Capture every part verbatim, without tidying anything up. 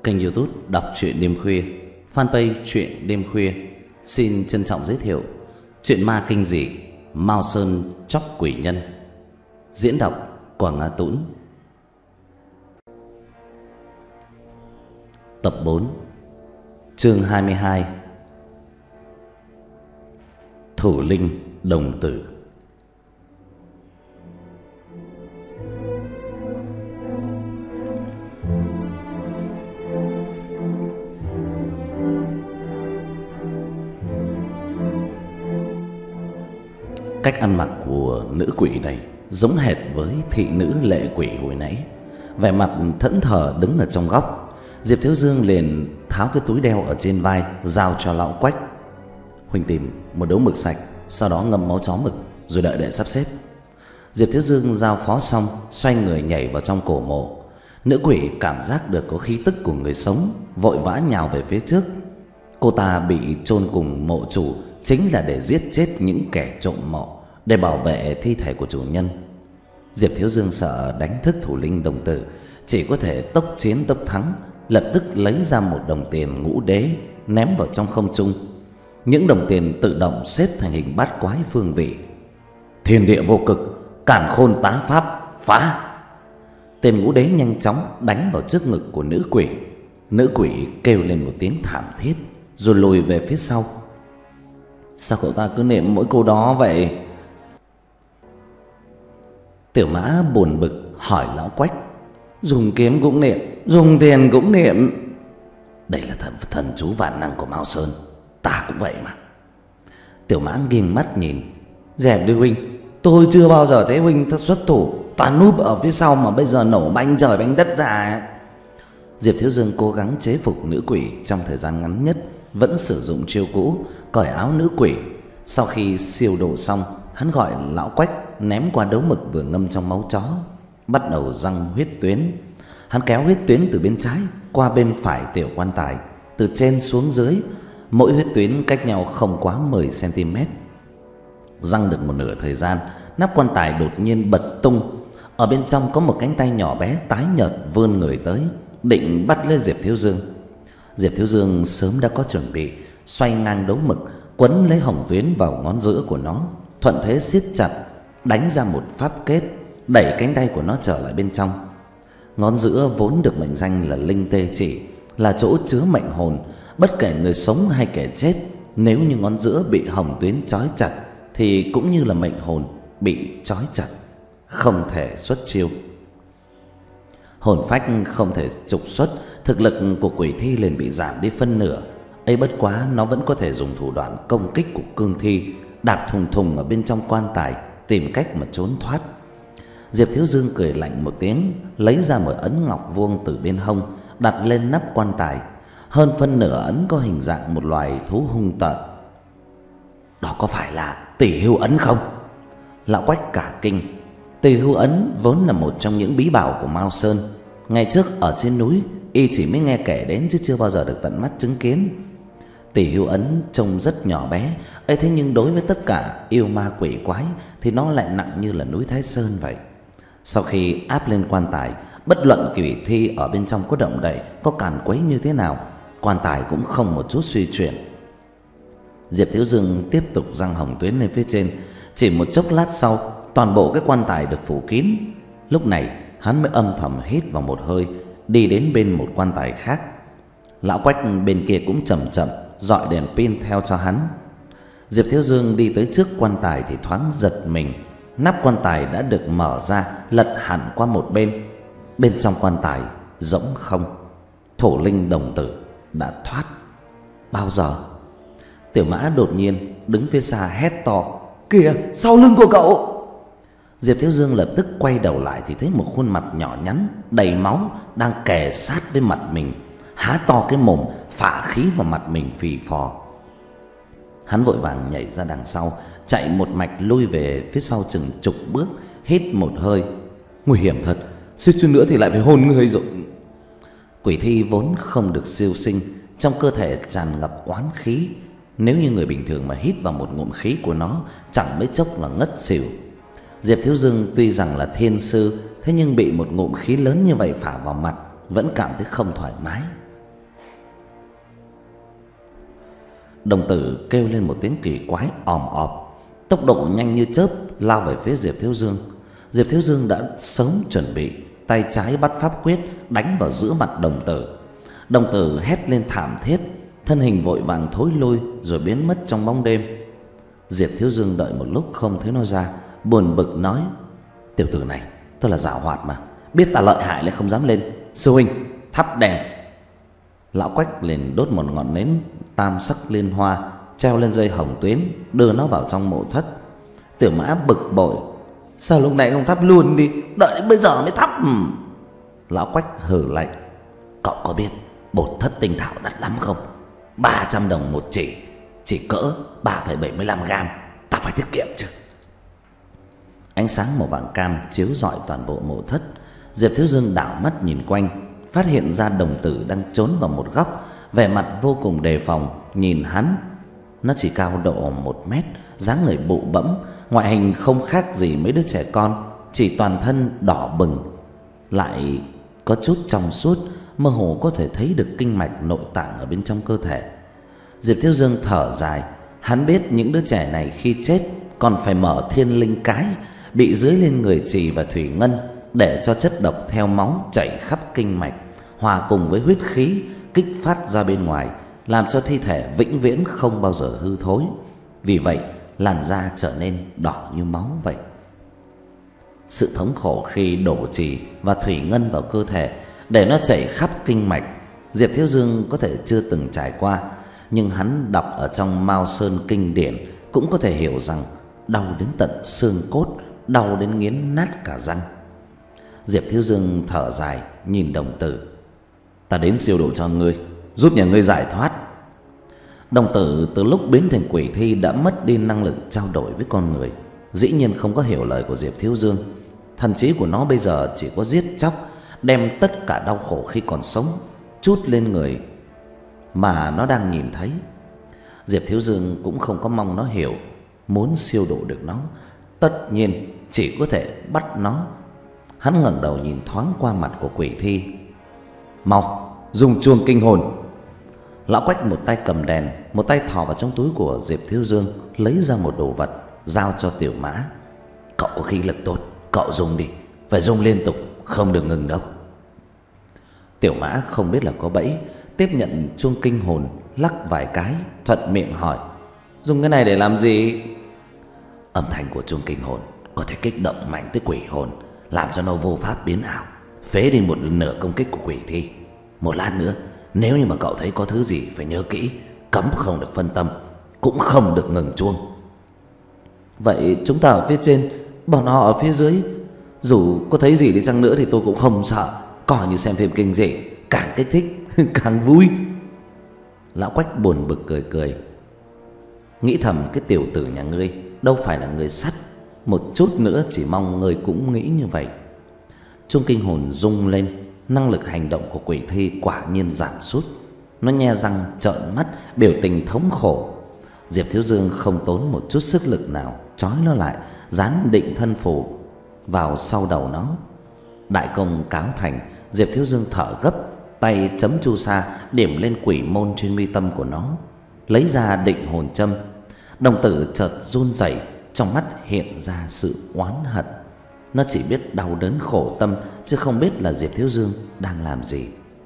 kênh YouTube Đọc truyện đêm khuya, fanpage truyện đêm khuya xin trân trọng giới thiệu truyện ma kinh dị Mao Sơn Chóc Quỷ Nhân. Diễn đọc Quảng Nga Tũng. Tập bốn, chương hai mươi hai. Thủ linh đồng tử. Cách ăn mặc của nữ quỷ này giống hệt với thị nữ lệ quỷ hồi nãy, vẻ mặt thẫn thờ đứng ở trong góc. Diệp Thiếu Dương liền tháo cái túi đeo ở trên vai giao cho lão Quách. Huynh tìm một đấu mực sạch, sau đó ngâm máu chó mực rồi đợi để sắp xếp. Diệp Thiếu Dương giao phó xong, xoay người nhảy vào trong cổ mộ. Nữ quỷ cảm giác được có khí tức của người sống, vội vã nhào về phía trước. Cô ta bị chôn cùng mộ chủ chính là để giết chết những kẻ trộm mộ, để bảo vệ thi thể của chủ nhân. Diệp Thiếu Dương sợ đánh thức thủ linh đồng tử, chỉ có thể tốc chiến tốc thắng, lập tức lấy ra một đồng tiền ngũ đế ném vào trong không trung. Những đồng tiền tự động xếp thành hình bát quái phương vị. Thiên địa vô cực, càn khôn tá pháp, phá! Tên ngũ đế nhanh chóng đánh vào trước ngực của nữ quỷ. Nữ quỷ kêu lên một tiếng thảm thiết rồi lùi về phía sau. Sao cậu ta cứ niệm mỗi câu đó vậy? Tiểu Mã buồn bực hỏi lão Quách. Dùng kiếm cũng niệm, dùng tiền cũng niệm. Đây là thần, thần chú vạn năng của Mao Sơn, ta cũng vậy mà. Tiểu Mã nghiêng mắt nhìn. Dẹp đi huynh, tôi chưa bao giờ thấy huynh thất xuất thủ, toàn núp ở phía sau mà bây giờ nổ banh trời banh đất ra. Diệp Thiếu Dương cố gắng chế phục nữ quỷ trong thời gian ngắn nhất, vẫn sử dụng chiêu cũ cởi áo nữ quỷ. Sau khi siêu độ xong, hắn gọi lão Quách ném qua đấu mực vừa ngâm trong máu chó, bắt đầu răng huyết tuyến. Hắn kéo huyết tuyến từ bên trái qua bên phải tiểu quan tài, từ trên xuống dưới, mỗi huyết tuyến cách nhau không quá mười xăng-ti-mét. Răng được một nửa thời gian, nắp quan tài đột nhiên bật tung. Ở bên trong có một cánh tay nhỏ bé tái nhợt vươn người tới, định bắt lấy Diệp Thiếu Dương. Diệp Thiếu Dương sớm đã có chuẩn bị, xoay ngang đấu mực, quấn lấy hồng tuyến vào ngón giữa của nó, thuận thế siết chặt, đánh ra một pháp kết, đẩy cánh tay của nó trở lại bên trong. Ngón giữa vốn được mệnh danh là linh tê chỉ, là chỗ chứa mệnh hồn. Bất kể người sống hay kẻ chết, nếu như ngón giữa bị hồng tuyến trói chặt thì cũng như là mệnh hồn bị trói chặt, không thể xuất chiêu. Hồn phách không thể trục xuất, thực lực của quỷ thi liền bị giảm đi phân nửa. Ấy bất quá nó vẫn có thể dùng thủ đoạn công kích của cương thi, đạp thùng thùng ở bên trong quan tài, tìm cách mà trốn thoát. Diệp Thiếu Dương cười lạnh một tiếng, lấy ra một ấn ngọc vuông từ bên hông, đặt lên nắp quan tài. Hơn phân nửa ấn có hình dạng một loài thú hung tợn. Đó có phải là Tỷ Hưu ấn không? Lão Quách cả kinh. Tỷ Hưu ấn vốn là một trong những bí bảo của Mao Sơn. Ngày trước ở trên núi, y chỉ mới nghe kể đến chứ chưa bao giờ được tận mắt chứng kiến. Tỷ Hưu ấn trông rất nhỏ bé, ấy thế nhưng đối với tất cả yêu ma quỷ quái thì nó lại nặng như là núi Thái Sơn vậy. Sau khi áp lên quan tài, bất luận quỷ thi ở bên trong có động đậy, có càn quấy như thế nào, quan tài cũng không một chút suy chuyển. Diệp Thiếu Dương tiếp tục răng hồng tuyến lên phía trên. Chỉ một chốc lát sau, toàn bộ cái quan tài được phủ kín. Lúc này hắn mới âm thầm hít vào một hơi, đi đến bên một quan tài khác. Lão Quách bên kia cũng chậm chậm dọi đèn pin theo cho hắn. Diệp Thiếu Dương đi tới trước quan tài thì thoáng giật mình. Nắp quan tài đã được mở ra, lật hẳn qua một bên. Bên trong quan tài rỗng không. Thổ linh đồng tử đã thoát. Bao giờ? Tiểu Mã đột nhiên đứng phía xa hét to. Kìa, sau lưng của cậu! Diệp Thiếu Dương lập tức quay đầu lại thì thấy một khuôn mặt nhỏ nhắn đầy máu đang kề sát với mặt mình, há to cái mồm phả khí vào mặt mình phì phò. Hắn vội vàng nhảy ra đằng sau, chạy một mạch lui về phía sau chừng chục bước, hít một hơi. Nguy hiểm thật, suýt chút nữa thì lại phải hôn người rồi. Quỷ thi vốn không được siêu sinh, trong cơ thể tràn ngập oán khí. Nếu như người bình thường mà hít vào một ngụm khí của nó, chẳng mấy chốc là ngất xỉu. Diệp Thiếu Dương tuy rằng là thiên sư, thế nhưng bị một ngụm khí lớn như vậy phả vào mặt vẫn cảm thấy không thoải mái. Đồng tử kêu lên một tiếng kỳ quái òm ọp, tốc độ nhanh như chớp lao về phía Diệp Thiếu Dương. Diệp Thiếu Dương đã sớm chuẩn bị, tay trái bắt pháp quyết đánh vào giữa mặt đồng tử. Đồng tử hét lên thảm thiết, thân hình vội vàng thối lui rồi biến mất trong bóng đêm. Diệp Thiếu Dương đợi một lúc không thấy nó ra, buồn bực nói: "Tiểu tử này, tôi là giảo hoạt mà, biết ta lợi hại lại không dám lên. Sư huynh, thắp đèn." Lão Quách liền đốt một ngọn nến tam sắc liên hoa treo lên dây hồng tuyến, đưa nó vào trong mộ thất. Tiểu Mã bực bội: "Sao lúc này không thắp luôn đi, đợi đến bây giờ mới thắp?" Lão Quách hừ lạnh: "Cậu có biết bột thất tinh thảo đắt lắm không? Ba trăm đồng một chỉ, chỉ cỡ ba phẩy bảy mươi lăm gam, ta phải tiết kiệm chứ." Ánh sáng màu vàng cam chiếu rọi toàn bộ mộ thất. Diệp Thiếu Dương đảo mắt nhìn quanh, phát hiện ra đồng tử đang trốn vào một góc, vẻ mặt vô cùng đề phòng nhìn hắn. Nó chỉ cao độ một mét, dáng người bụ bẫm, ngoại hình không khác gì mấy đứa trẻ con, chỉ toàn thân đỏ bừng, lại có chút trong suốt, mơ hồ có thể thấy được kinh mạch nội tạng ở bên trong cơ thể. Diệp Thiếu Dương thở dài, hắn biết những đứa trẻ này khi chết còn phải mở thiên linh cái, bị dưới lên người Trì và Thủy Ngân để cho chất độc theo máu chảy khắp kinh mạch, hòa cùng với huyết khí kích phát ra bên ngoài, làm cho thi thể vĩnh viễn không bao giờ hư thối. Vì vậy làn da trở nên đỏ như máu vậy. Sự thống khổ khi đổ Trì và Thủy Ngân vào cơ thể để nó chảy khắp kinh mạch, Diệp Thiếu Dương có thể chưa từng trải qua, nhưng hắn đọc ở trong Mao Sơn kinh điển cũng có thể hiểu rằng đau đến tận xương cốt, đau đến nghiến nát cả răng. Diệp Thiếu Dương thở dài nhìn đồng tử: "Ta đến siêu độ cho ngươi, giúp nhà ngươi giải thoát." Đồng tử từ lúc biến thành quỷ thi đã mất đi năng lực trao đổi với con người, dĩ nhiên không có hiểu lời của Diệp Thiếu Dương. Thần trí của nó bây giờ chỉ có giết chóc, đem tất cả đau khổ khi còn sống trút lên người mà nó đang nhìn thấy. Diệp Thiếu Dương cũng không có mong nó hiểu, muốn siêu độ được nó, tất nhiên chỉ có thể bắt nó. Hắn ngẩng đầu nhìn thoáng qua mặt của quỷ thi: "Mau, dùng chuông kinh hồn." Lão Quách một tay cầm đèn, một tay thò vào trong túi của Diệp Thiếu Dương, lấy ra một đồ vật giao cho Tiểu Mã: "Cậu có khí lực tốt, cậu dùng đi, phải dùng liên tục, không được ngừng đâu." Tiểu Mã không biết là có bẫy, tiếp nhận chuông kinh hồn, lắc vài cái, thuận miệng hỏi: "Dùng cái này để làm gì?" "Âm thanh của chuông kinh hồn có thể kích động mạnh tới quỷ hồn, làm cho nó vô pháp biến ảo, phế đi một nửa công kích của quỷ thi. Một lát nữa, nếu như mà cậu thấy có thứ gì phải nhớ kỹ, cấm không được phân tâm, cũng không được ngừng chuông." "Vậy chúng ta ở phía trên, bọn họ ở phía dưới, dù có thấy gì đi chăng nữa thì tôi cũng không sợ, coi như xem phim kinh dị, càng kích thích càng vui." Lão Quách buồn bực cười cười, nghĩ thầm: cái tiểu tử nhà ngươi đâu phải là người sắt, một chút nữa chỉ mong ngươi cũng nghĩ như vậy. Chuông kinh hồn rung lên, năng lực hành động của quỷ thi quả nhiên giảm sút. Nó nhe răng trợn mắt, biểu tình thống khổ. Diệp Thiếu Dương không tốn một chút sức lực nào trói nó lại, dán định thân phù vào sau đầu nó. Đại công cáo thành, Diệp Thiếu Dương thở gấp, tay chấm chu sa điểm lên quỷ môn trên mi tâm của nó, lấy ra định hồn châm. Đồng tử chợt run rẩy, trong mắt hiện ra sự oán hận. Nó chỉ biết đau đớn khổ tâm, chứ không biết là Diệp Thiếu Dương đang làm gì.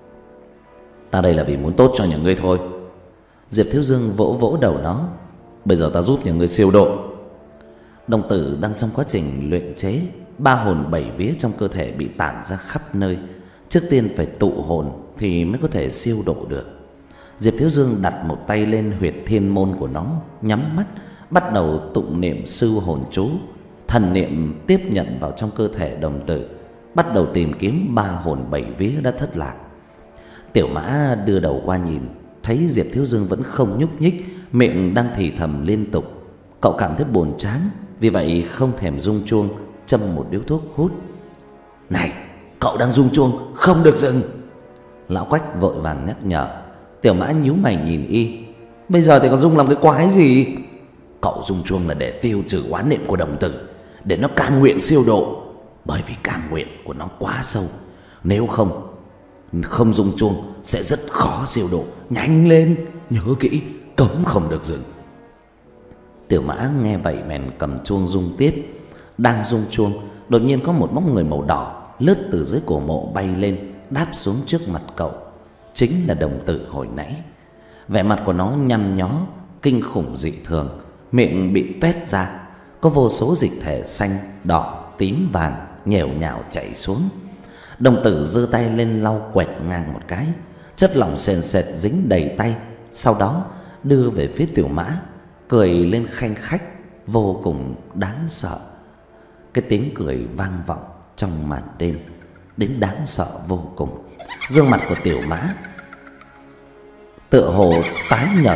"Ta đây là vì muốn tốt cho nhà ngươi thôi." Diệp Thiếu Dương vỗ vỗ đầu nó: "Bây giờ ta giúp nhà ngươi siêu độ." Đồng tử đang trong quá trình luyện chế, ba hồn bảy vía trong cơ thể bị tản ra khắp nơi. Trước tiên phải tụ hồn thì mới có thể siêu độ được. Diệp Thiếu Dương đặt một tay lên huyệt thiên môn của nó, nhắm mắt, bắt đầu tụng niệm sư hồn chú. Thần niệm tiếp nhận vào trong cơ thể đồng tử, bắt đầu tìm kiếm ba hồn bảy vía đã thất lạc. Tiểu Mã đưa đầu qua nhìn, thấy Diệp Thiếu Dương vẫn không nhúc nhích, miệng đang thì thầm liên tục. Cậu cảm thấy buồn chán, vì vậy không thèm rung chuông, châm một điếu thuốc hút. "Này, cậu đang rung chuông, không được dừng." Lão Quách vội vàng nhắc nhở. Tiểu Mã nhíu mày nhìn y: "Bây giờ thì còn rung làm cái quái gì?" "Cậu rung chuông là để tiêu trừ oán niệm của đồng tử, để nó cam nguyện siêu độ. Bởi vì cam nguyện của nó quá sâu, nếu không không rung chuông sẽ rất khó siêu độ. Nhanh lên, nhớ kỹ, cấm không được dừng. Tiểu Mã nghe vậy bèn cầm chuông rung tiếp. Đang rung chuông, đột nhiên có một bóng người màu đỏ lướt từ dưới cổ mộ bay lên, đáp xuống trước mặt cậu. Chính là đồng tử hồi nãy. Vẻ mặt của nó nhăn nhó, kinh khủng dị thường, miệng bị toét ra, có vô số dịch thể xanh, đỏ, tím, vàng nhèo nhào chảy xuống. Đồng tử giơ tay lên lau quẹt ngang một cái, chất lỏng sền sệt dính đầy tay, sau đó đưa về phía Tiểu Mã, cười lên khanh khách, vô cùng đáng sợ. Cái tiếng cười vang vọng trong màn đêm, đến đáng sợ vô cùng. Gương mặt của Tiểu Mã tựa hồ tái nhợt.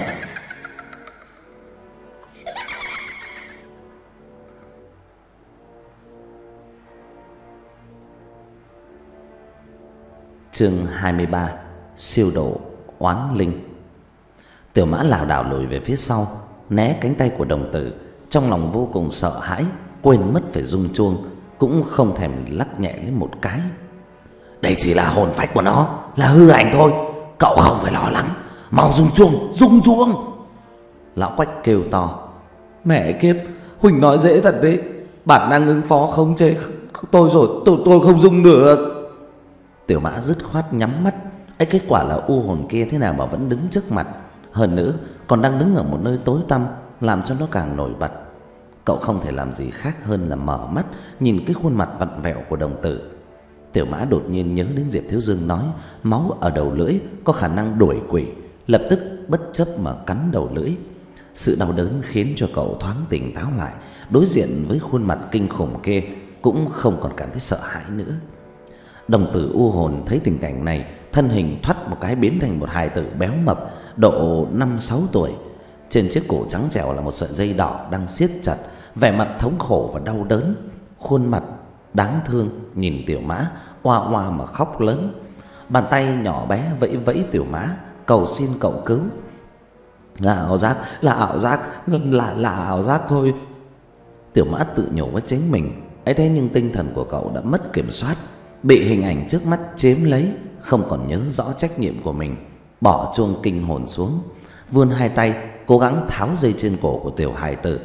Chương hai mươi ba: Siêu độ oán linh. Tiểu Mã lảo đảo lùi về phía sau, né cánh tay của đồng tử, trong lòng vô cùng sợ hãi, quên mất phải rung chuông, cũng không thèm lắc nhẹ lên một cái. Đây chỉ là hồn phách của nó, là hư ảnh thôi, cậu không phải lo lắng, mau rung chuông, rung chuông. Lão Quách kêu to. Mẹ kiếp, Huỳnh nói dễ thật đấy, bản năng ứng phó không chế tôi rồi, tôi tôi không rung được. Tiểu Mã dứt khoát nhắm mắt. Ấy, kết quả là u hồn kia thế nào mà vẫn đứng trước mặt, hơn nữa còn đang đứng ở một nơi tối tăm, làm cho nó càng nổi bật. Cậu không thể làm gì khác hơn là mở mắt nhìn cái khuôn mặt vặn vẹo của đồng tử. Tiểu Mã đột nhiên nhớ đến Diệp Thiếu Dương nói máu ở đầu lưỡi có khả năng đuổi quỷ, lập tức bất chấp mà cắn đầu lưỡi. Sự đau đớn khiến cho cậu thoáng tỉnh táo lại, đối diện với khuôn mặt kinh khủng kia cũng không còn cảm thấy sợ hãi nữa. Đồng tử u hồn thấy tình cảnh này, thân hình thoắt một cái biến thành một hài tử béo mập độ năm sáu tuổi. Trên chiếc cổ trắng trẻo là một sợi dây đỏ đang siết chặt, vẻ mặt thống khổ và đau đớn, khuôn mặt đáng thương nhìn Tiểu Mã oa oa mà khóc lớn. Bàn tay nhỏ bé vẫy vẫy Tiểu Mã, cầu xin cậu cứu. Là ảo giác, là ảo giác, là là ảo giác thôi. Tiểu Mã tự nhủ với chính mình. Ấy thế nhưng tinh thần của cậu đã mất kiểm soát, bị hình ảnh trước mắt chiếm lấy, không còn nhớ rõ trách nhiệm của mình. Bỏ chuông kinh hồn xuống, vươn hai tay cố gắng tháo dây trên cổ của tiểu hài tử.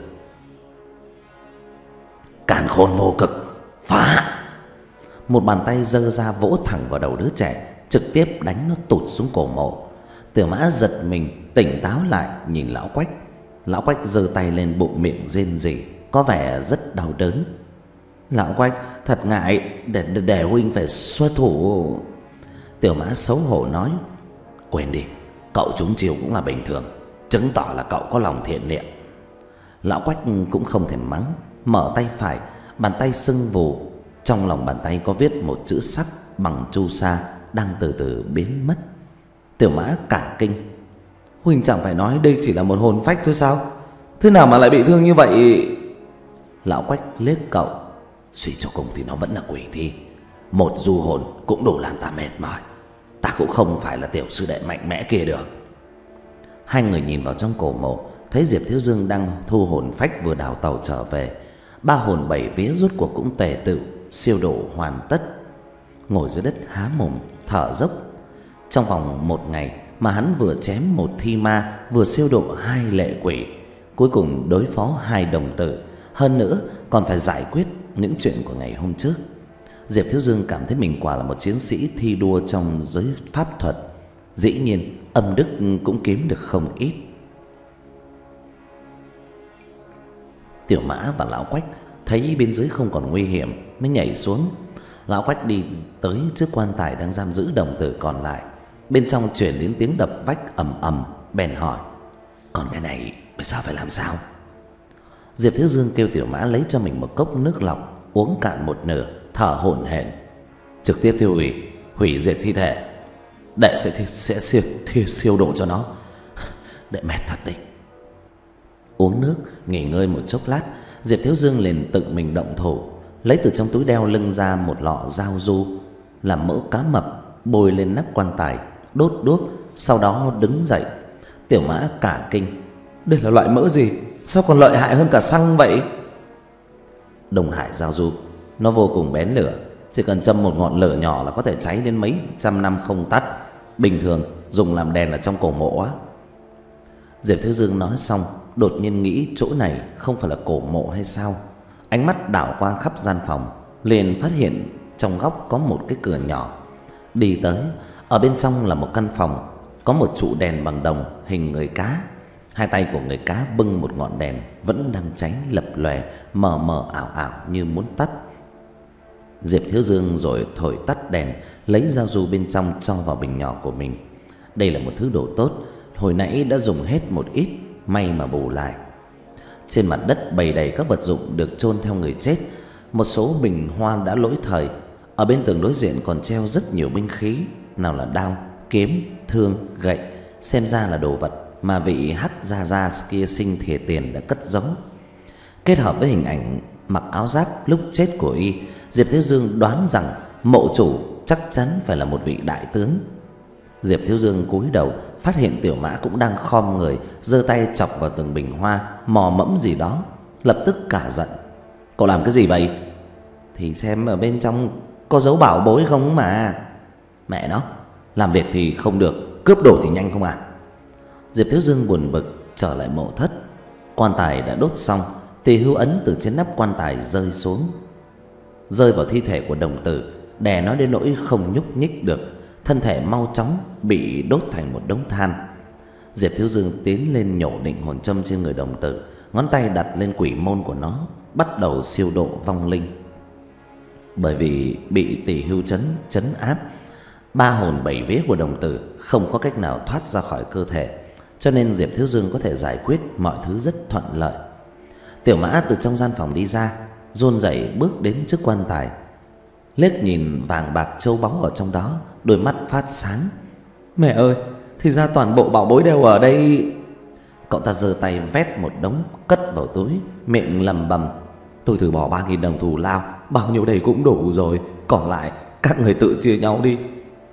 Càn khôn vô cực, phá! Một bàn tay giơ ra vỗ thẳng vào đầu đứa trẻ, trực tiếp đánh nó tụt xuống cổ mộ. Tiểu Mã giật mình tỉnh táo lại, nhìn Lão Quách. Lão Quách giơ tay lên bụng miệng rên rỉ, có vẻ rất đau đớn. Lão Quách, thật ngại, để, để, để huynh phải xuất thủ. Tiểu Mã xấu hổ nói. Quên đi, cậu trúng chiêu cũng là bình thường, chứng tỏ là cậu có lòng thiện niệm. Lão Quách cũng không thèm mắng, mở tay phải, bàn tay sưng vù, trong lòng bàn tay có viết một chữ sắc bằng chu sa đang từ từ biến mất. Tiểu Mã cả kinh. Huynh chẳng phải nói đây chỉ là một hồn phách thôi sao? Thế nào mà lại bị thương như vậy? Lão Quách liếc cậu. Suy cho cùng thì nó vẫn là quỷ thi, một du hồn cũng đủ làm ta mệt mỏi. Ta cũng không phải là tiểu sư đệ mạnh mẽ kia được. Hai người nhìn vào trong cổ mộ, thấy Diệp Thiếu Dương đang thu hồn phách vừa đào tàu trở về. Ba hồn bảy vía rốt cuộc cũng tề tựu, siêu độ hoàn tất. Ngồi dưới đất há mồm thở dốc. Trong vòng một ngày mà hắn vừa chém một thi ma, vừa siêu độ hai lệ quỷ, cuối cùng đối phó hai đồng tử, hơn nữa còn phải giải quyết những chuyện của ngày hôm trước. Diệp Thiếu Dương cảm thấy mình quả là một chiến sĩ thi đua trong giới pháp thuật. Dĩ nhiên âm đức cũng kiếm được không ít. Tiểu Mã và Lão Quách thấy bên dưới không còn nguy hiểm mới nhảy xuống. Lão Quách đi tới trước quan tài đang giam giữ đồng tử còn lại. Bên trong truyền đến tiếng đập vách ầm ầm, bèn hỏi: còn cái này bây giờ phải làm sao? Diệp Thiếu Dương kêu Tiểu Mã lấy cho mình một cốc nước lọc, uống cạn một nửa, thở hổn hển. Trực tiếp tiêu hủy, hủy diệt thi thể. Đệ sẽ thi, sẽ siêu, thi, siêu độ cho nó. Đệ mệt thật đấy. Uống nước, nghỉ ngơi một chốc lát, Diệp Thiếu Dương liền tự mình động thủ, lấy từ trong túi đeo lưng ra một lọ giao du, làm mỡ cá mập, bôi lên nắp quan tài, đốt đuốc, sau đó đứng dậy. Tiểu Mã cả kinh. Đây là loại mỡ gì? Sao còn lợi hại hơn cả xăng vậy? Đông Hải giao du, nó vô cùng bén lửa, chỉ cần châm một ngọn lửa nhỏ là có thể cháy đến mấy trăm năm không tắt. Bình thường dùng làm đèn ở trong cổ mộ á. Diệp Thiếu Dương nói xong, đột nhiên nghĩ chỗ này không phải là cổ mộ hay sao. Ánh mắt đảo qua khắp gian phòng, liền phát hiện trong góc có một cái cửa nhỏ. Đi tới, ở bên trong là một căn phòng, có một trụ đèn bằng đồng hình người cá. Hai tay của người cá bưng một ngọn đèn vẫn đang cháy lập lòe, mờ mờ ảo ảo như muốn tắt. Diệp Thiếu Dương rồi thổi tắt đèn, lấy dao ru bên trong cho vào bình nhỏ của mình. Đây là một thứ đồ tốt, hồi nãy đã dùng hết một ít, may mà bù lại. Trên mặt đất bày đầy các vật dụng được chôn theo người chết, một số bình hoa đã lỗi thời. Ở bên tường đối diện còn treo rất nhiều binh khí, nào là đao, kiếm, thương, gậy, xem ra là đồ vật mà vị Hắc gia gia kia sinh thìa tiền đã cất giấu. Kết hợp với hình ảnh mặc áo giáp lúc chết của y, Diệp Thiếu Dương đoán rằng mộ chủ chắc chắn phải là một vị đại tướng. Diệp Thiếu Dương cúi đầu, phát hiện Tiểu Mã cũng đang khom người, giơ tay chọc vào từng bình hoa, mò mẫm gì đó, lập tức cả giận. Cậu làm cái gì vậy? Thì xem ở bên trong có dấu bảo bối không mà. Mẹ nó, làm việc thì không được, cướp đồ thì nhanh không à? Diệp Thiếu Dương buồn bực trở lại mộ thất. Quan tài đã đốt xong, thì hưu ấn từ trên nắp quan tài rơi xuống, rơi vào thi thể của đồng tử, đè nó đến nỗi không nhúc nhích được. Thân thể mau chóng bị đốt thành một đống than. Diệp Thiếu Dương tiến lên nhổ định hồn châm trên người đồng tử, ngón tay đặt lên quỷ môn của nó, bắt đầu siêu độ vong linh. Bởi vì bị tỷ hưu chấn chấn áp, ba hồn bảy vía của đồng tử không có cách nào thoát ra khỏi cơ thể, cho nên Diệp Thiếu Dương có thể giải quyết mọi thứ rất thuận lợi. Tiểu Mã từ trong gian phòng đi ra, run rẩy bước đến trước quan tài, liếc nhìn vàng bạc châu báu ở trong đó, đôi mắt phát sáng. Mẹ ơi, thì ra toàn bộ bảo bối đều ở đây. Cậu ta giơ tay vét một đống cất vào túi, miệng lẩm bẩm: tôi thử bỏ ba nghìn đồng thù lao, bao nhiêu đây cũng đủ rồi, còn lại các người tự chia nhau đi.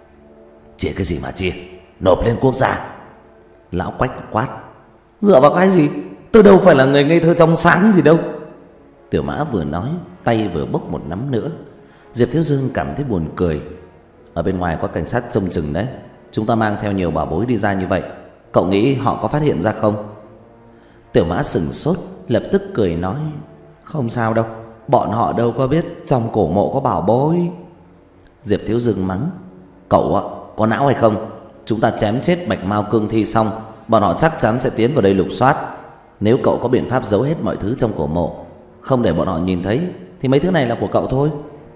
Chia cái gì mà chia, nộp lên quốc gia. Lão Quách quát. Dựa vào cái gì? Tôi đâu phải là người ngây thơ trong sáng gì đâu. Tiểu Mã vừa nói, tay vừa bốc một nắm nữa. Diệp Thiếu Dương cảm thấy buồn cười. Ở bên ngoài có cảnh sát trông chừng đấy, chúng ta mang theo nhiều bảo bối đi ra như vậy, cậu nghĩ họ có phát hiện ra không? Tiểu Mã sững sốt, lập tức cười nói: không sao đâu, bọn họ đâu có biết trong cổ mộ có bảo bối. Diệp Thiếu Dương mắng: cậu ạ, có não hay không? Chúng ta chém chết Bạch Mao Cương Thi xong, bọn họ chắc chắn sẽ tiến vào đây lục soát. Nếu cậu có biện pháp giấu hết mọi thứ trong cổ mộ, không để bọn họ nhìn thấy, thì mấy thứ này là của cậu thôi.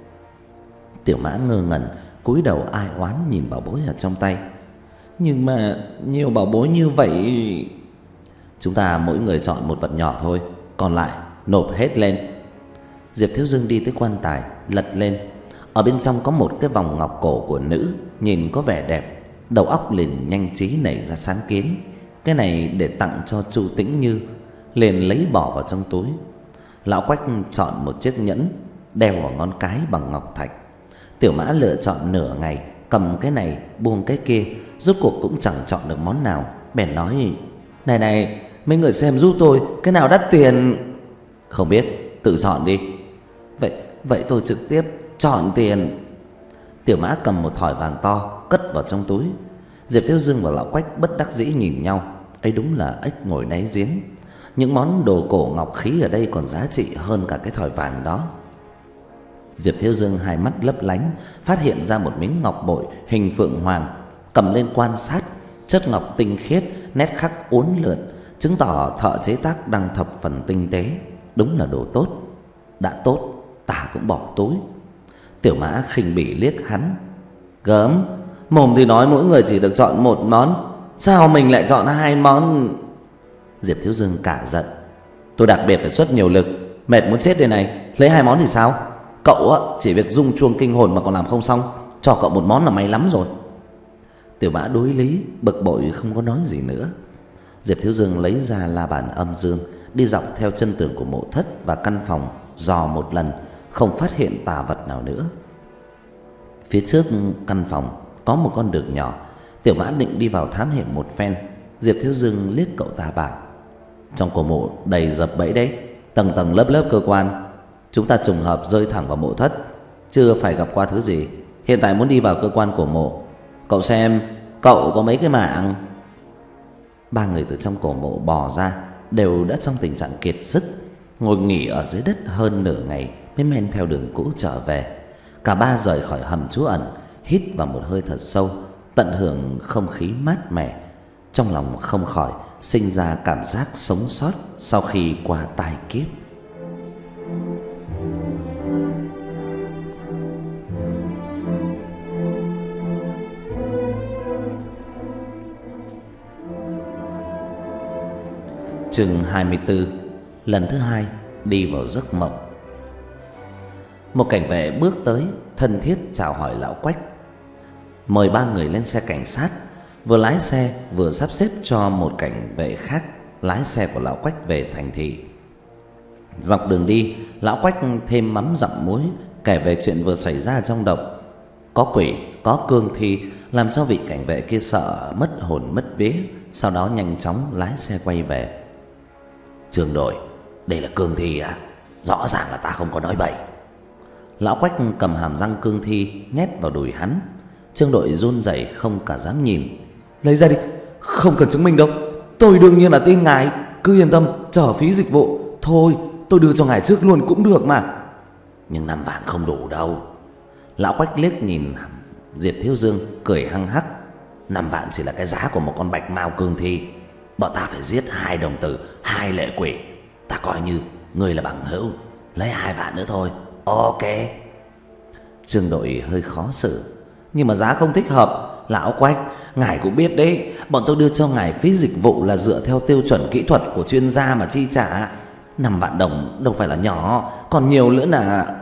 Tiểu Mã ngơ ngẩn, cúi đầu ai oán nhìn bảo bối ở trong tay. Nhưng mà nhiều bảo bối như vậy. Chúng ta mỗi người chọn một vật nhỏ thôi, còn lại nộp hết lên. Diệp Thiếu Dương đi tới quan tài, lật lên. Ở bên trong có một cái vòng ngọc cổ của nữ, nhìn có vẻ đẹp. Đầu óc liền nhanh trí nảy ra sáng kiến. Cái này để tặng cho Chu Tĩnh Như, liền lấy bỏ vào trong túi. Lão Quách chọn một chiếc nhẫn đeo vào ngón cái bằng ngọc thạch. Tiểu Mã lựa chọn nửa ngày, cầm cái này buông cái kia, rốt cuộc cũng chẳng chọn được món nào. Bèn nói: này này, mấy người xem giúp tôi, cái nào đắt tiền? Không biết, tự chọn đi. Vậy vậy tôi trực tiếp chọn tiền. Tiểu Mã cầm một thỏi vàng to cất vào trong túi. Diệp Thiếu Dương và Lão Quách bất đắc dĩ nhìn nhau. Ấy đúng là ếch ngồi đáy giếng. Những món đồ cổ ngọc khí ở đây còn giá trị hơn cả cái thỏi vàng đó. Diệp Thiếu Dương hai mắt lấp lánh, phát hiện ra một miếng ngọc bội hình phượng hoàng, cầm lên quan sát. Chất ngọc tinh khiết, nét khắc uốn lượn, chứng tỏ thợ chế tác đang thập phần tinh tế. Đúng là đồ tốt. Đã tốt, ta cũng bỏ túi. Tiểu Mã khinh bỉ liếc hắn. Gớm, mồm thì nói mỗi người chỉ được chọn một món, sao mình lại chọn hai món? Diệp Thiếu Dương cả giận. Tôi đặc biệt phải xuất nhiều lực, mệt muốn chết đây này, lấy hai món thì sao? Cậu á, chỉ việc rung chuông kinh hồn mà còn làm không xong, cho cậu một món là may lắm rồi. Tiểu Mã đối lý, bực bội không có nói gì nữa. Diệp Thiếu Dương lấy ra la bàn âm dương, đi dọc theo chân tường của mộ thất và căn phòng, dò một lần, không phát hiện tà vật nào nữa. Phía trước căn phòng có một con đường nhỏ. Tiểu Mã định đi vào thám hiểm một phen. Diệp Thiếu Dương liếc cậu ta bảo: trong cổ mộ đầy dập bẫy đấy, tầng tầng lớp lớp cơ quan. Chúng ta trùng hợp rơi thẳng vào mộ thất, chưa phải gặp qua thứ gì. Hiện tại muốn đi vào cơ quan của mộ, cậu xem cậu có mấy cái mạng? Ba người từ trong cổ mộ bò ra đều đã trong tình trạng kiệt sức, ngồi nghỉ ở dưới đất hơn nửa ngày mới men theo đường cũ trở về. Cả ba rời khỏi hầm trú ẩn, hít vào một hơi thật sâu, tận hưởng không khí mát mẻ. Trong lòng không khỏi sinh ra cảm giác sống sót sau khi qua tai kiếp. Chương hai mươi tư. Lần thứ hai đi vào giấc mộng. Một cảnh vệ bước tới, thân thiết chào hỏi lão Quách, mời ba người lên xe cảnh sát. Vừa lái xe vừa sắp xếp cho một cảnh vệ khác lái xe của lão Quách về thành thị. Dọc đường đi, lão Quách thêm mắm dặm muối kể về chuyện vừa xảy ra trong động. Có quỷ, có cương thi, làm cho vị cảnh vệ kia sợ mất hồn mất vía. Sau đó nhanh chóng lái xe quay về. Trương đội, đây là cương thi à? Rõ ràng là ta không có nói bậy. Lão Quách cầm hàm răng cương thi nhét vào đùi hắn. Trương đội run rẩy không cả dám nhìn. Lấy ra đi, không cần chứng minh đâu. Tôi đương nhiên là tin ngài, cứ yên tâm, trả phí dịch vụ. Thôi, tôi đưa cho ngài trước luôn cũng được mà. Nhưng năm vạn không đủ đâu. Lão Quách liếc nhìn Diệp Thiếu Dương cười hăng hắc. Năm vạn chỉ là cái giá của một con bạch mao cương thi. Bọn ta phải giết hai đồng tử, hai lệ quỷ. Ta coi như người là bằng hữu, lấy hai vạn nữa thôi. Ok. Trương đội hơi khó xử. Nhưng mà giá không thích hợp. Lão Quách, ngài cũng biết đấy, bọn tôi đưa cho ngài phí dịch vụ là dựa theo tiêu chuẩn kỹ thuật của chuyên gia mà chi trả. Năm vạn đồng đâu phải là nhỏ, còn nhiều nữa là...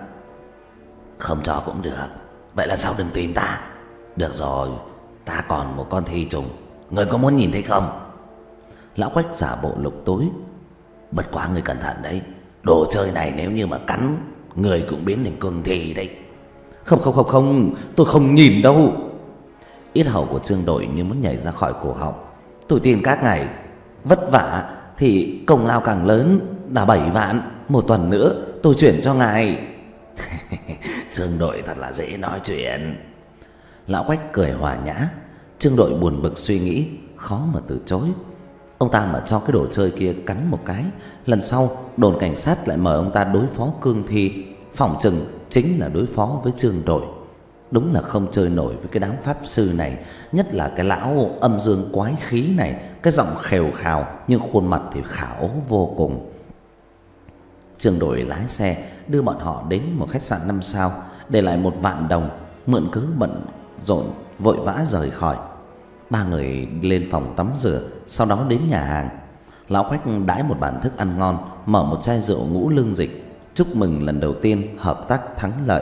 Không cho cũng được. Vậy là sao đừng tìm ta. Được rồi, ta còn một con thi trùng, người có muốn nhìn thấy không? Lão Quách giả bộ lục túi. Bất quá người cẩn thận đấy, đồ chơi này nếu như mà cắn, người cũng biến thành cương thi đấy. Không không không không, tôi không nhìn đâu. Yết hầu của Trương đội như muốn nhảy ra khỏi cổ họng. Tôi tin các ngài vất vả thì công lao càng lớn, là bảy vạn. Một tuần nữa tôi chuyển cho ngài. Trương đội thật là dễ nói chuyện. Lão Quách cười hòa nhã. Trương đội buồn bực suy nghĩ, khó mà từ chối. Ông ta mà cho cái đồ chơi kia cắn một cái, lần sau đồn cảnh sát lại mời ông ta đối phó cương thi, phỏng chừng chính là đối phó với Trương đội. Đúng là không chơi nổi với cái đám pháp sư này, nhất là cái lão âm dương quái khí này. Cái giọng khều khào nhưng khuôn mặt thì khả ố vô cùng. Trương đội lái xe đưa bọn họ đến một khách sạn năm sao, để lại một vạn đồng, mượn cớ bận rộn vội vã rời khỏi. Ba người lên phòng tắm rửa, sau đó đến nhà hàng. Lão Quách đãi một bàn thức ăn ngon, mở một chai rượu ngũ lương dịch, chúc mừng lần đầu tiên hợp tác thắng lợi.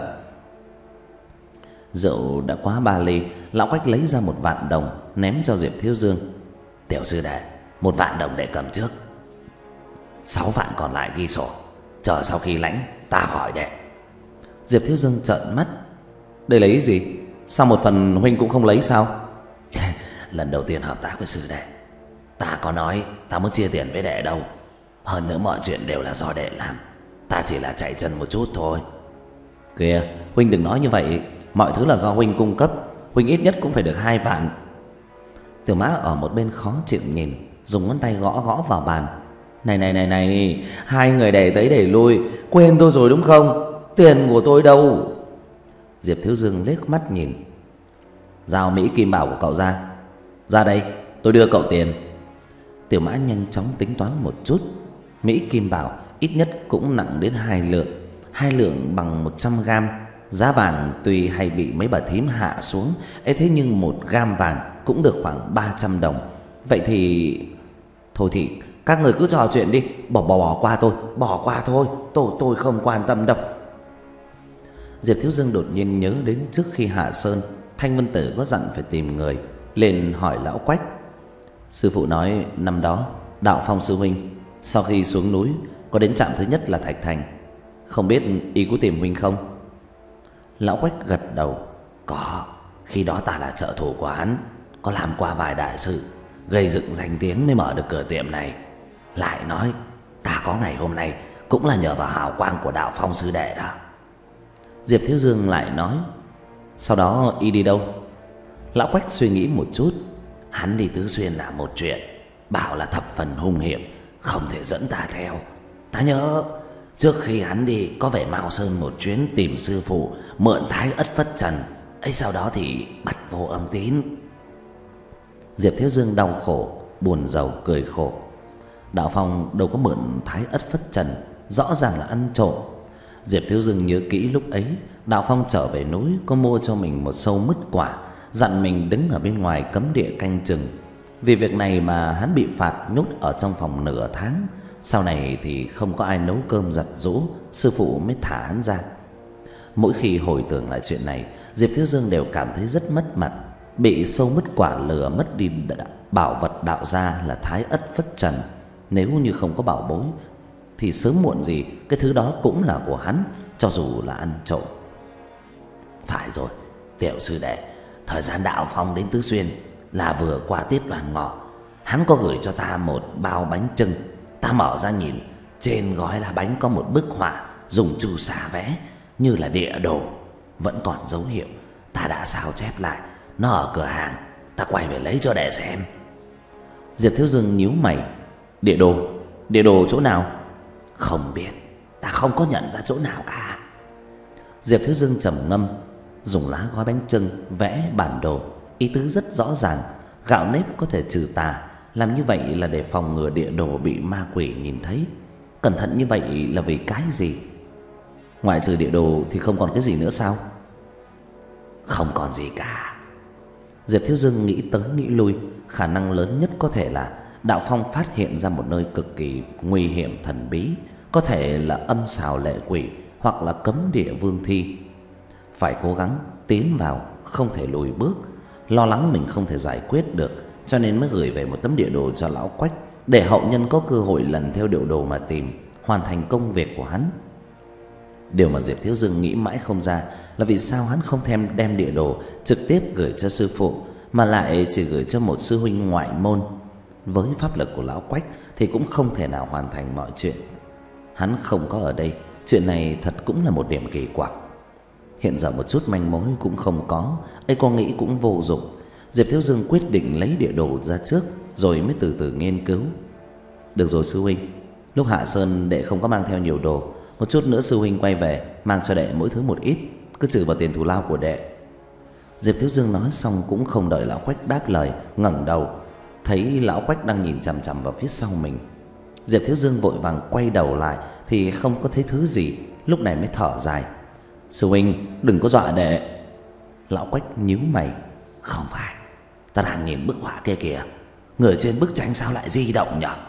Rượu đã quá ba ly, lão Quách lấy ra một vạn đồng ném cho Diệp Thiếu Dương. Tiểu sư đệ, một vạn đồng để cầm trước, sáu vạn còn lại ghi sổ, chờ sau khi lãnh ta khỏi đệ. Diệp Thiếu Dương trợn mắt. Đây lấy gì? Sao một phần huynh cũng không lấy sao? Lần đầu tiên hợp tác với sư đệ, ta có nói ta muốn chia tiền với đệ đâu. Hơn nữa mọi chuyện đều là do đệ làm, ta chỉ là chạy chân một chút thôi. Kìa, huynh đừng nói như vậy. Mọi thứ là do huynh cung cấp, huynh ít nhất cũng phải được hai vạn. Tiểu Mã ở một bên khó chịu nhìn, dùng ngón tay gõ gõ vào bàn. Này này này này, hai người đẩy tới đẩy lui, quên tôi rồi đúng không? Tiền của tôi đâu? Diệp Thiếu Dương liếc mắt nhìn. Giao Mỹ Kim Bảo của cậu ra. Ra đây, tôi đưa cậu tiền. Tiểu Mã nhanh chóng tính toán một chút. Mỹ Kim Bảo ít nhất cũng nặng đến hai lượng. Hai lượng bằng một trăm gam. Giá vàng tuy hay bị mấy bà thím hạ xuống ấy, thế nhưng một gam vàng cũng được khoảng ba trăm đồng. Vậy thì... Thôi thì các người cứ trò chuyện đi, Bỏ bỏ bỏ qua tôi, bỏ qua thôi. Tôi tôi không quan tâm đâu. Diệp Thiếu Dương đột nhiên nhớ đến trước khi hạ sơn, Thanh Vân Tử có dặn phải tìm người, liền hỏi lão Quách. Sư phụ nói năm đó Đạo Phong sư huynh sau khi xuống núi có đến trạm thứ nhất là Thạch Thành, không biết y có tìm huynh không? Lão Quách gật đầu. Có, khi đó ta là trợ thủ của hắn, có làm qua vài đại sự, gây dựng danh tiếng mới mở được cửa tiệm này. Lại nói ta có ngày hôm nay cũng là nhờ vào hào quang của Đạo Phong sư đệ đó. Diệp Thiếu Dương lại nói. Sau đó y đi đâu? Lão Quách suy nghĩ một chút. Hắn đi Tứ Xuyên là một chuyện, bảo là thập phần hung hiểm, không thể dẫn ta theo. Ta nhớ trước khi hắn đi có về Mao Sơn một chuyến tìm sư phụ mượn Thái Ất Phất Trần ấy, sau đó thì bắt vô âm tín. Diệp Thiếu Dương đau khổ, buồn rầu cười khổ. Đạo Phong đâu có mượn Thái Ất Phất Trần, rõ ràng là ăn trộm. Diệp Thiếu Dương nhớ kỹ lúc ấy Đạo Phong trở về núi có mua cho mình một sâu mứt quả, dặn mình đứng ở bên ngoài cấm địa canh chừng. Vì việc này mà hắn bị phạt nhốt ở trong phòng nửa tháng. Sau này thì không có ai nấu cơm giặt giũ, sư phụ mới thả hắn ra. Mỗi khi hồi tưởng lại chuyện này, Diệp Thiếu Dương đều cảm thấy rất mất mặt. Bị sâu mứt quả lừa mất đi bảo vật đạo gia là Thái Ất Phất Trần. Nếu như không có bảo bối thì sớm muộn gì cái thứ đó cũng là của hắn, cho dù là ăn trộm. Phải rồi, tiểu sư đệ, thời gian Đạo Phong đến Tứ Xuyên là vừa qua tiếp đoàn ngọ. Hắn có gửi cho ta một bao bánh chưng. Ta mở ra nhìn, trên gói là bánh có một bức họa dùng chu sa vẽ như là địa đồ, vẫn còn dấu hiệu. Ta đã sao chép lại, nó ở cửa hàng, ta quay về lấy cho để xem. Diệp Thiếu Dương nhíu mày. Địa đồ? Địa đồ chỗ nào? Không biết, ta không có nhận ra chỗ nào cả. Diệp Thiếu Dương trầm ngâm, dùng lá gói bánh chưng vẽ bản đồ. Ý tứ rất rõ ràng, gạo nếp có thể trừ tà. Làm như vậy là để phòng ngừa địa đồ bị ma quỷ nhìn thấy. Cẩn thận như vậy là vì cái gì? Ngoại trừ địa đồ thì không còn cái gì nữa sao? Không còn gì cả. Diệp Thiếu Dương nghĩ tới nghĩ lui. Khả năng lớn nhất có thể là Đạo Phong phát hiện ra một nơi cực kỳ nguy hiểm thần bí, có thể là âm xào lệ quỷ hoặc là cấm địa vương thi. Phải cố gắng tiến vào, không thể lùi bước. Lo lắng mình không thể giải quyết được, cho nên mới gửi về một tấm địa đồ cho lão Quách, để hậu nhân có cơ hội lần theo địa đồ mà tìm, hoàn thành công việc của hắn. Điều mà Diệp Thiếu Dương nghĩ mãi không ra là vì sao hắn không thèm đem địa đồ trực tiếp gửi cho sư phụ, mà lại chỉ gửi cho một sư huynh ngoại môn. Với pháp lực của lão Quách thì cũng không thể nào hoàn thành mọi chuyện. Hắn không có ở đây, chuyện này thật cũng là một điểm kỳ quặc. Hiện giờ một chút manh mối cũng không có, ấy có nghĩ cũng vô dụng. Diệp Thiếu Dương quyết định lấy địa đồ ra trước, rồi mới từ từ nghiên cứu. Được rồi sư huynh, lúc hạ sơn đệ không có mang theo nhiều đồ. Một chút nữa sư huynh quay về mang cho đệ mỗi thứ một ít, cứ trừ vào tiền thù lao của đệ. Diệp Thiếu Dương nói xong cũng không đợi lão Quách đáp lời, ngẩng đầu thấy lão Quách đang nhìn chằm chằm vào phía sau mình. Diệp Thiếu Dương vội vàng quay đầu lại thì không có thấy thứ gì, lúc này mới thở dài. Sư huynh đừng có dọa đệ. Lão Quách nhíu mày. Không phải, ta đang nhìn bức họa kia kìa, người trên bức tranh sao lại di động nhỉ?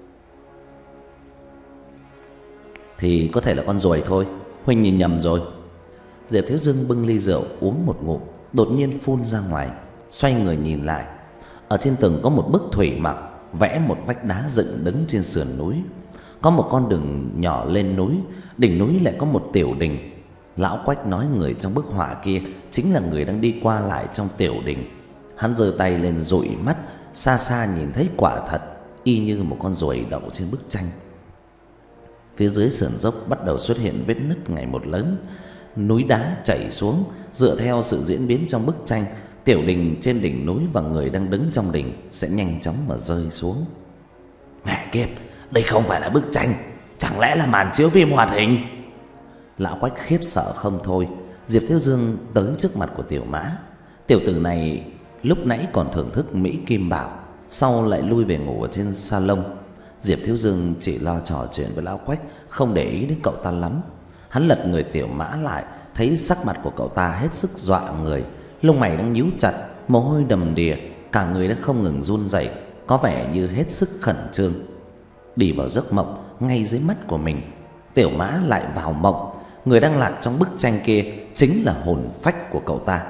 Thì có thể là con ruồi thôi, huynh nhìn nhầm rồi. Diệp Thiếu Dương bưng ly rượu uống một ngụm, đột nhiên phun ra ngoài, xoay người nhìn lại. Ở trên tường có một bức thủy mặc vẽ một vách đá dựng đứng trên sườn núi. Có một con đường nhỏ lên núi, đỉnh núi lại có một tiểu đình. Lão Quách nói người trong bức họa kia chính là người đang đi qua lại trong tiểu đình. Hắn giơ tay lên dụi mắt, xa xa nhìn thấy quả thật y như một con ruồi đậu trên bức tranh. Phía dưới sườn dốc bắt đầu xuất hiện vết nứt ngày một lớn, núi đá chảy xuống. Dựa theo sự diễn biến trong bức tranh, tiểu đình trên đỉnh núi và người đang đứng trong đình sẽ nhanh chóng mà rơi xuống. Mẹ kiếp, đây không phải là bức tranh, chẳng lẽ là màn chiếu phim hoạt hình? Lão Quách khiếp sợ không thôi. Diệp Thiếu Dương tới trước mặt của Tiểu Mã. Tiểu tử này lúc nãy còn thưởng thức Mỹ Kim Bảo, sau lại lui về ngủ ở trên salon. Diệp Thiếu Dương chỉ lo trò chuyện với lão Quách, không để ý đến cậu ta lắm. Hắn lật người Tiểu Mã lại, thấy sắc mặt của cậu ta hết sức dọa người, lông mày đang nhíu chặt, mồ hôi đầm đìa, cả người đã không ngừng run rẩy, có vẻ như hết sức khẩn trương. Đi vào giấc mộng ngay dưới mắt của mình. Tiểu Mã lại vào mộng, người đang lạc trong bức tranh kia chính là hồn phách của cậu ta.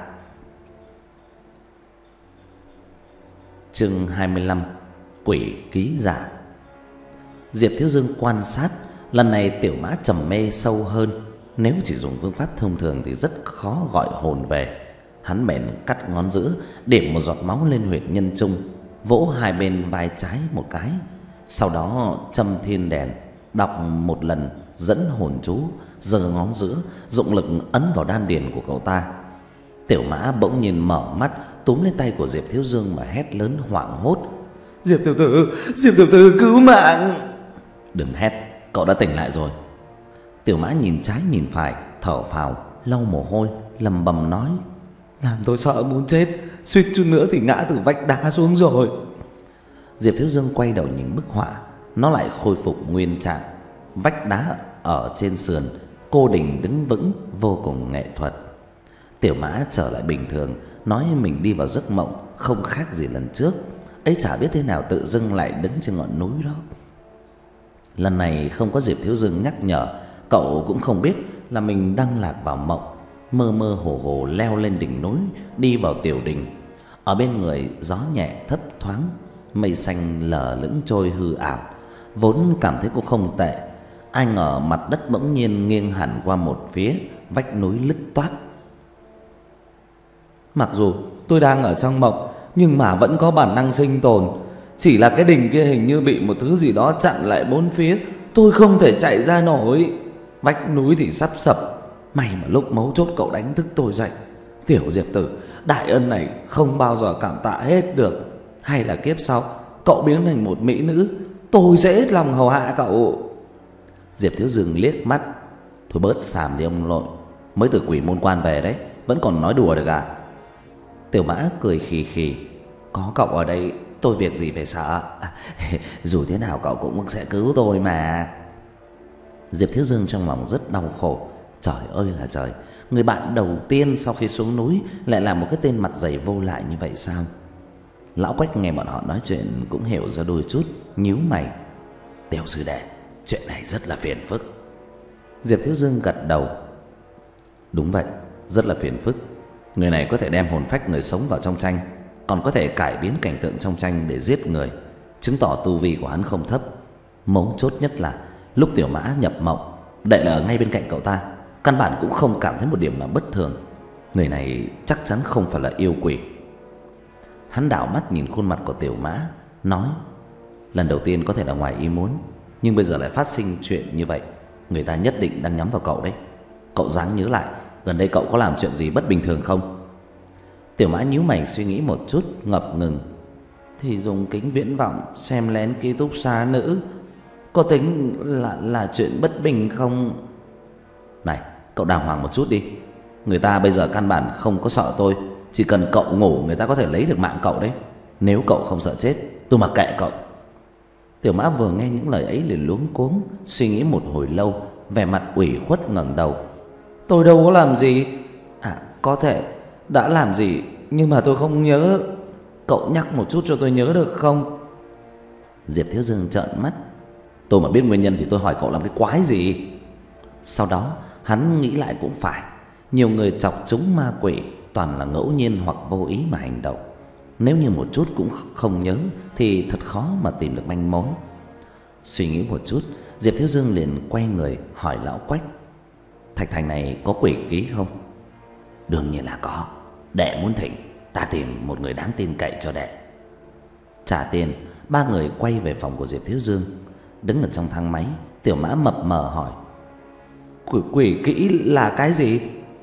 Chương hai mươi lăm. Quỷ ký giả. Diệp Thiếu Dương quan sát, lần này Tiểu Mã trầm mê sâu hơn. Nếu chỉ dùng phương pháp thông thường thì rất khó gọi hồn về. Hắn bèn cắt ngón giữa, điểm một giọt máu lên huyệt nhân trung, vỗ hai bên vai trái một cái. Sau đó châm thiên đèn, đọc một lần dẫn hồn chú, giơ ngón giữa, dụng lực ấn vào đan điền của cậu ta. Tiểu Mã bỗng nhiên mở mắt, túm lấy tay của Diệp Thiếu Dương mà hét lớn hoảng hốt. Diệp tiểu tử, Diệp tiểu tử cứu mạng. Đừng hét, cậu đã tỉnh lại rồi. Tiểu Mã nhìn trái nhìn phải, thở phào, lau mồ hôi, lầm bầm nói: Làm tôi sợ muốn chết, suýt chút nữa thì ngã từ vách đá xuống rồi. Diệp Thiếu Dương quay đầu nhìn bức họa, nó lại khôi phục nguyên trạng. Vách đá ở trên sườn, cô đình đứng vững, vô cùng nghệ thuật. Tiểu Mã trở lại bình thường, nói mình đi vào giấc mộng, không khác gì lần trước. Ấy chả biết thế nào tự dưng lại đứng trên ngọn núi đó. Lần này không có Diệp Thiếu Dương nhắc nhở, cậu cũng không biết là mình đang lạc vào mộng. Mơ mơ hồ hồ leo lên đỉnh núi, đi vào tiểu đình. Ở bên người gió nhẹ thấp thoáng, mây xanh lờ lững trôi hư ảo. Vốn cảm thấy cũng không tệ, ai ngờ mặt đất bỗng nhiên nghiêng hẳn qua một phía, vách núi lứt toác. Mặc dù tôi đang ở trong mộng, nhưng mà vẫn có bản năng sinh tồn. Chỉ là cái đình kia hình như bị một thứ gì đó chặn lại bốn phía, tôi không thể chạy ra nổi. Vách núi thì sắp sập, may mà lúc mấu chốt cậu đánh thức tôi dậy. Tiểu Diệp tử, đại ân này không bao giờ cảm tạ hết được. Hay là kiếp sau cậu biến thành một mỹ nữ, tôi sẽ hết lòng hầu hạ cậu. Diệp Thiếu Dương liếc mắt: Thôi bớt xàm đi ông nội, mới từ Quỷ Môn Quan về đấy, vẫn còn nói đùa được à? Tiểu Mã cười khì khì: Có cậu ở đây tôi việc gì phải sợ, à, dù thế nào cậu cũng sẽ cứu tôi mà. Diệp Thiếu Dương trong lòng rất đau khổ. Trời ơi là trời, người bạn đầu tiên sau khi xuống núi lại là một cái tên mặt dày vô lại như vậy sao? Lão Quách nghe bọn họ nói chuyện cũng hiểu ra đôi chút, nhíu mày: Tiểu sư đệ, chuyện này rất là phiền phức. Diệp Thiếu Dương gật đầu: Đúng vậy, rất là phiền phức. Người này có thể đem hồn phách người sống vào trong tranh, còn có thể cải biến cảnh tượng trong tranh để giết người, chứng tỏ tu vi của hắn không thấp. Mấu chốt nhất là lúc Tiểu Mã nhập mộng, đệ là ở ngay bên cạnh cậu ta, căn bản cũng không cảm thấy một điểm nào bất thường. Người này chắc chắn không phải là yêu quỷ. Hắn đảo mắt nhìn khuôn mặt của Tiểu Mã, nói: Lần đầu tiên có thể là ngoài ý muốn, nhưng bây giờ lại phát sinh chuyện như vậy, người ta nhất định đang nhắm vào cậu đấy. Cậu ráng nhớ lại, gần đây cậu có làm chuyện gì bất bình thường không? Tiểu Mã nhíu mày suy nghĩ một chút, ngập ngừng: Thì dùng kính viễn vọng xem lén ký túc xá nữ, có tính là là chuyện bất bình không? Này, cậu đàng hoàng một chút đi. Người ta bây giờ căn bản không có sợ tôi, chỉ cần cậu ngủ người ta có thể lấy được mạng cậu đấy. Nếu cậu không sợ chết, tôi mặc kệ cậu. Tiểu Mã vừa nghe những lời ấy liền luống cuống, suy nghĩ một hồi lâu, vẻ mặt ủy khuất ngẩng đầu: Tôi đâu có làm gì. À, có thể đã làm gì, nhưng mà tôi không nhớ. Cậu nhắc một chút cho tôi nhớ được không? Diệp Thiếu Dương trợn mắt: Tôi mà biết nguyên nhân thì tôi hỏi cậu làm cái quái gì? Sau đó hắn nghĩ lại cũng phải, nhiều người chọc chúng ma quỷ toàn là ngẫu nhiên hoặc vô ý mà hành động. Nếu như một chút cũng không nhớ thì thật khó mà tìm được manh mối. Suy nghĩ một chút, Diệp Thiếu Dương liền quay người hỏi lão Quách: Thạch thành này có quỷ ký không? Đương nhiên là có. Đệ muốn thỉnh, ta tìm một người đáng tin cậy cho đệ. Trả tiền, ba người quay về phòng của Diệp Thiếu Dương. Đứng ở trong thang máy, Tiểu Mã mập mờ hỏi: Quỷ, quỷ kỹ là cái gì?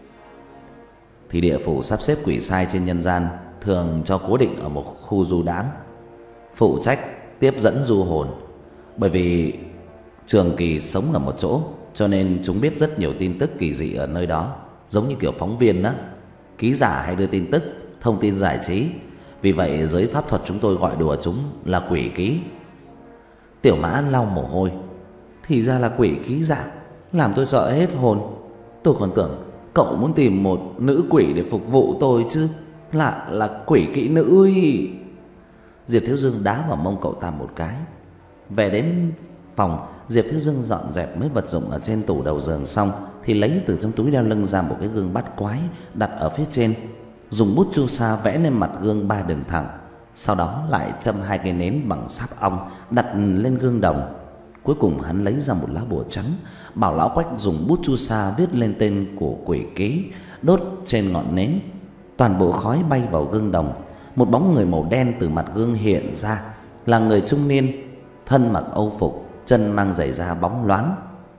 Thì địa phủ sắp xếp quỷ sai trên nhân gian thường cho cố định ở một khu du đãng, phụ trách tiếp dẫn du hồn. Bởi vì trường kỳ sống ở một chỗ, cho nên chúng biết rất nhiều tin tức kỳ dị ở nơi đó, giống như kiểu phóng viên đó, ký giả hay đưa tin tức, thông tin giải trí. Vì vậy giới pháp thuật chúng tôi gọi đùa chúng là quỷ ký. Tiểu Mã lau mồ hôi: Thì ra là quỷ ký giả, làm tôi sợ hết hồn. Tôi còn tưởng cậu muốn tìm một nữ quỷ để phục vụ tôi chứ, là là quỷ kỹ nữ ý. Diệp Thiếu Dương đá vào mông cậu ta một cái. Về đến phòng, Diệp Thiếu Dương dọn dẹp mấy vật dụng ở trên tủ đầu giường xong thì lấy từ trong túi đeo lưng ra một cái gương bắt quái đặt ở phía trên, dùng bút chu sa vẽ lên mặt gương ba đường thẳng, sau đó lại châm hai cây nến bằng sáp ong đặt lên gương đồng. Cuối cùng hắn lấy ra một lá bùa trắng, bảo lão Quách dùng bút chu sa viết lên tên của quỷ ký, đốt trên ngọn nến. Toàn bộ khói bay vào gương đồng. Một bóng người màu đen từ mặt gương hiện ra, là người trung niên, thân mặc âu phục, chân mang giày da bóng loáng.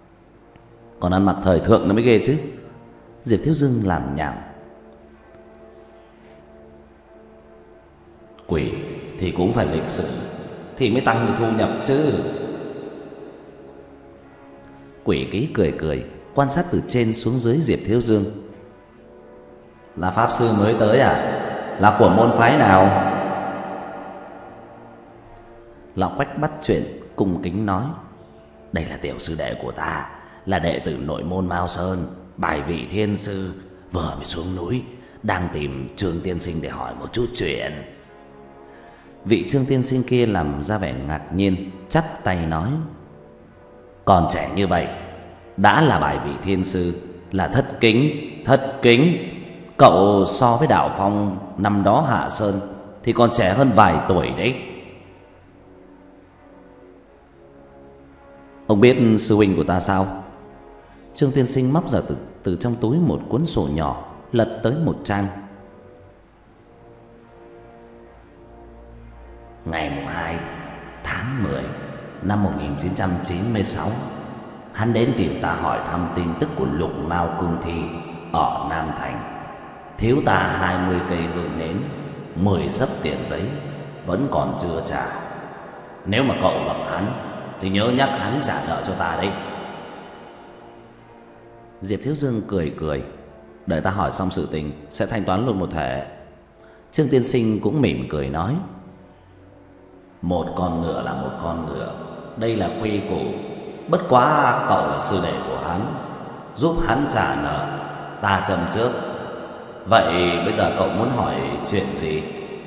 Còn ăn mặc thời thượng nó mới ghê chứ. Diệp Thiếu Dương làm nhảm: Quỷ thì cũng phải lịch sự, thì mới tăng được thu nhập chứ. Quỷ ký cười cười, quan sát từ trên xuống dưới Diệp Thiếu Dương. Là pháp sư mới tới à? Là của môn phái nào? Lão Quách bắt chuyện cung kính nói: đây là tiểu sư đệ của ta, là đệ tử nội môn Mao Sơn, bài vị thiên sư, vừa mới xuống núi, đang tìm Trương tiên sinh để hỏi một chút chuyện. Vị Trương tiên sinh kia làm ra vẻ ngạc nhiên, chắp tay nói: còn trẻ như vậy đã là bài vị thiên sư, là thất kính, thất kính. Cậu so với Đạo Phong năm đó hạ sơn thì còn trẻ hơn vài tuổi đấy. Ông biết sư huynh của ta sao? Trương tiên sinh móc ra từ, từ trong túi một cuốn sổ nhỏ, lật tới một trang. Ngày mùng hai tháng mười năm một nghìn chín trăm chín mươi sáu, hắn đến tìm ta hỏi thăm tin tức của Lục Mao Cương Thi ở Nam Thành. Thiếu ta hai mươi cây hương nến, mười sấp tiền giấy, vẫn còn chưa trả. Nếu mà cậu gặp hắn thì nhớ nhắc hắn trả nợ cho ta đấy. Diệp Thiếu Dương cười cười: đợi ta hỏi xong sự tình sẽ thanh toán luôn một thể. Trương tiên sinh cũng mỉm cười nói: một con ngựa là một con ngựa, đây là quy củ. Bất quá cậu là sư đệ của hắn, giúp hắn trả nợ, ta châm trước. Vậy bây giờ cậu muốn hỏi chuyện gì?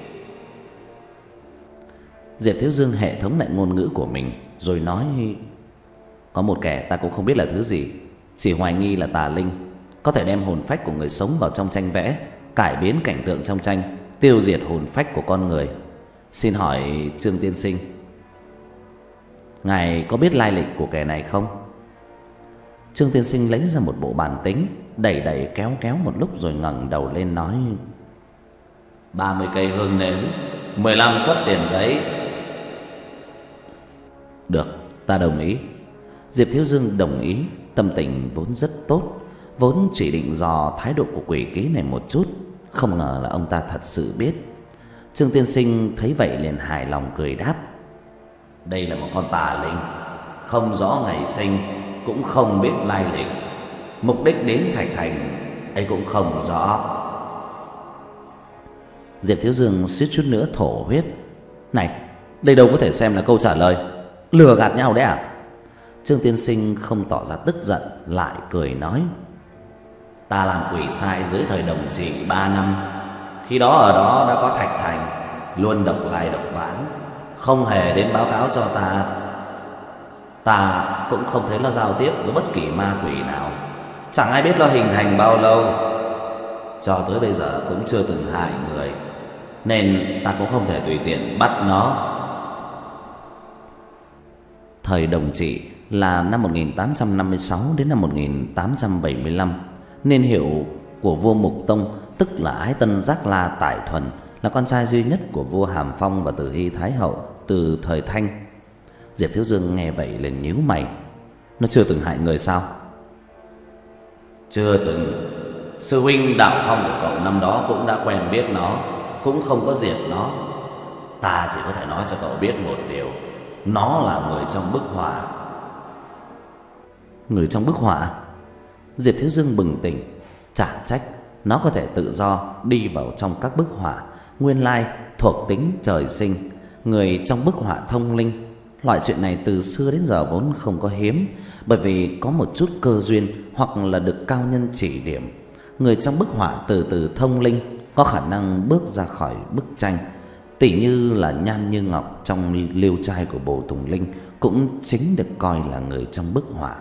Diệp Thiếu Dương hệ thống lại ngôn ngữ của mình rồi nói: có một kẻ ta cũng không biết là thứ gì, chỉ hoài nghi là tà linh, có thể đem hồn phách của người sống vào trong tranh vẽ, cải biến cảnh tượng trong tranh, tiêu diệt hồn phách của con người. Xin hỏi Trương tiên sinh, ngài có biết lai lịch của kẻ này không? Trương tiên sinh lấy ra một bộ bàn tính, đẩy đẩy kéo kéo một lúc rồi ngẩng đầu lên nói: ba mươi cây hương nến, mười lăm sấp tiền giấy. Được, ta đồng ý. Diệp Thiếu Dương đồng ý, tâm tình vốn rất tốt, vốn chỉ định dò thái độ của quỷ ký này một chút, không ngờ là ông ta thật sự biết. Trương tiên sinh thấy vậy liền hài lòng cười đáp: đây là một con tà linh, không rõ ngày sinh, cũng không biết lai lịch, mục đích đến Thạch Thành ấy cũng không rõ. Diệp Thiếu Dương suýt chút nữa thổ huyết: này, đây đâu có thể xem là câu trả lời, lừa gạt nhau đấy à? Trương tiên sinh không tỏ ra tức giận, lại cười nói: ta làm quỷ sai dưới thời Đồng Trị ba năm, khi đó ở đó đã có Thạch Thành, luôn độc lai độc vãng, không hề đến báo cáo cho ta. Ta cũng không thấy nó giao tiếp với bất kỳ ma quỷ nào, chẳng ai biết nó hình thành bao lâu, cho tới bây giờ cũng chưa từng hại người, nên ta cũng không thể tùy tiện bắt nó. Thời Đồng Trị là năm một nghìn tám trăm năm mươi sáu đến năm một nghìn tám trăm bảy mươi lăm. Niên hiệu của vua Mục Tông, tức là Ái Tân Giác La Tải Thuần, là con trai duy nhất của vua Hàm Phong và Từ Hy Thái Hậu từ thời Thanh. Diệp Thiếu Dương nghe vậy liền nhíu mày: nó chưa từng hại người sao? Chưa từng. Sư huynh Đạo Phong của cậu năm đó cũng đã quen biết nó, cũng không có diệt nó. Ta chỉ có thể nói cho cậu biết một điều: nó là người trong bức họa. Người trong bức họa? Diệp Thiếu Dương bừng tỉnh: chả trách nó có thể tự do đi vào trong các bức họa, nguyên lai thuộc tính trời sinh, người trong bức họa thông linh. Loại chuyện này từ xưa đến giờ vốn không có hiếm, bởi vì có một chút cơ duyên hoặc là được cao nhân chỉ điểm, người trong bức họa từ từ thông linh, có khả năng bước ra khỏi bức tranh. Tỷ như là Nhan Như Ngọc trong liêu trai của Bồ Tùng Linh cũng chính được coi là người trong bức họa.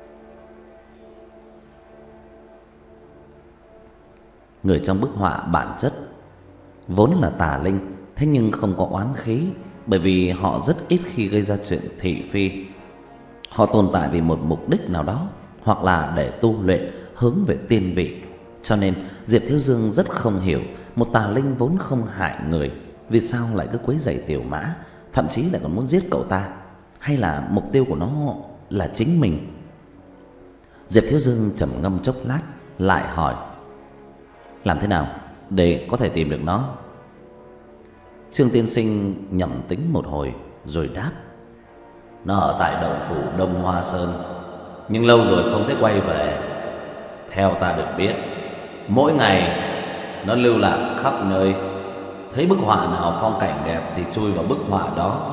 Người trong bức họa bản chất vốn là tà linh, thế nhưng không có oán khí, bởi vì họ rất ít khi gây ra chuyện thị phi. Họ tồn tại vì một mục đích nào đó, hoặc là để tu luyện hướng về tiên vị. Cho nên Diệp Thiếu Dương rất không hiểu, một tà linh vốn không hại người, vì sao lại cứ quấy rầy Tiểu Mã, thậm chí lại còn muốn giết cậu ta? Hay là mục tiêu của nó là chính mình? Diệp Thiếu Dương trầm ngâm chốc lát, lại hỏi: làm thế nào để có thể tìm được nó? Trương tiên sinh nhẩm tính một hồi, rồi đáp: Nó ở tại động phủ Đông Hoa Sơn, nhưng lâu rồi không thấy quay về. Theo ta được biết, mỗi ngày nó lưu lạc khắp nơi, thấy bức họa nào phong cảnh đẹp thì chui vào bức họa đó.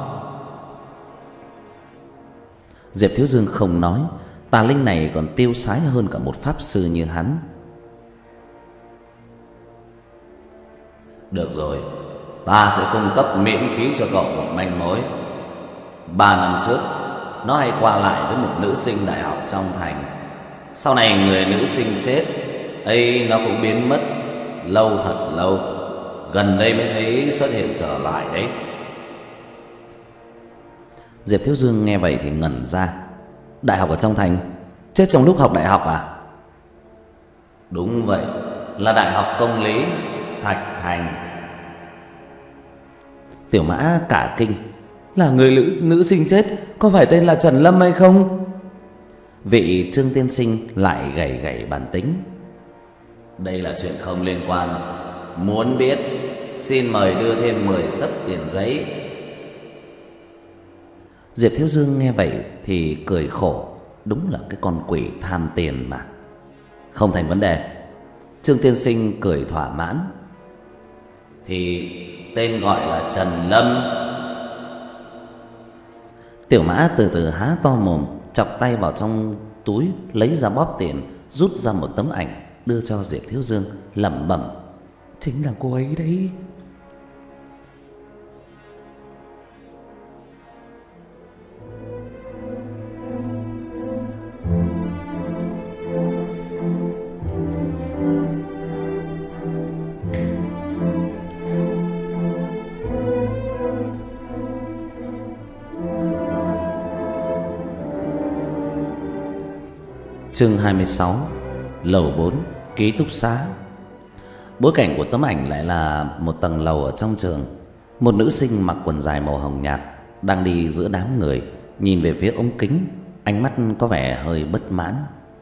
Diệp Thiếu Dương không nói, tà linh này còn tiêu sái hơn cả một pháp sư như hắn. Được rồi, ta sẽ cung cấp miễn phí cho cậu một manh mối. Ba năm trước, nó hay qua lại với một nữ sinh đại học trong thành. Sau này người nữ sinh chết ấy, nó cũng biến mất lâu thật lâu. Gần đây mới thấy xuất hiện trở lại đấy. Diệp Thiếu Dương nghe vậy thì ngẩn ra. Đại học ở trong thành? Chết trong lúc học đại học à? Đúng vậy, là Đại học Công lý Thạch Thành. Tiểu Mã cả kinh. Là người nữ, nữ sinh chết có phải tên là Trần Lâm hay không? Vị Trương tiên sinh lại gảy gảy bản tính. Đây là chuyện không liên quan. Muốn biết, xin mời đưa thêm mười xấp tiền giấy. Diệp Thiếu Dương nghe vậy thì cười khổ. Đúng là cái con quỷ tham tiền mà. Không thành vấn đề. Trương tiên sinh cười thỏa mãn. Thì tên gọi là Trần Lâm. Tiểu Mã từ từ há to mồm, chọc tay vào trong túi, lấy ra bóp tiền, rút ra một tấm ảnh đưa cho Diệp Thiếu Dương, lẩm bẩm: Chính là cô ấy đấy. Chương hai mươi sáu. Lầu bốn, ký túc xá. Bối cảnh của tấm ảnh lại là một tầng lầu ở trong trường. Một nữ sinh mặc quần dài màu hồng nhạt đang đi giữa đám người, nhìn về phía ống kính, ánh mắt có vẻ hơi bất mãn.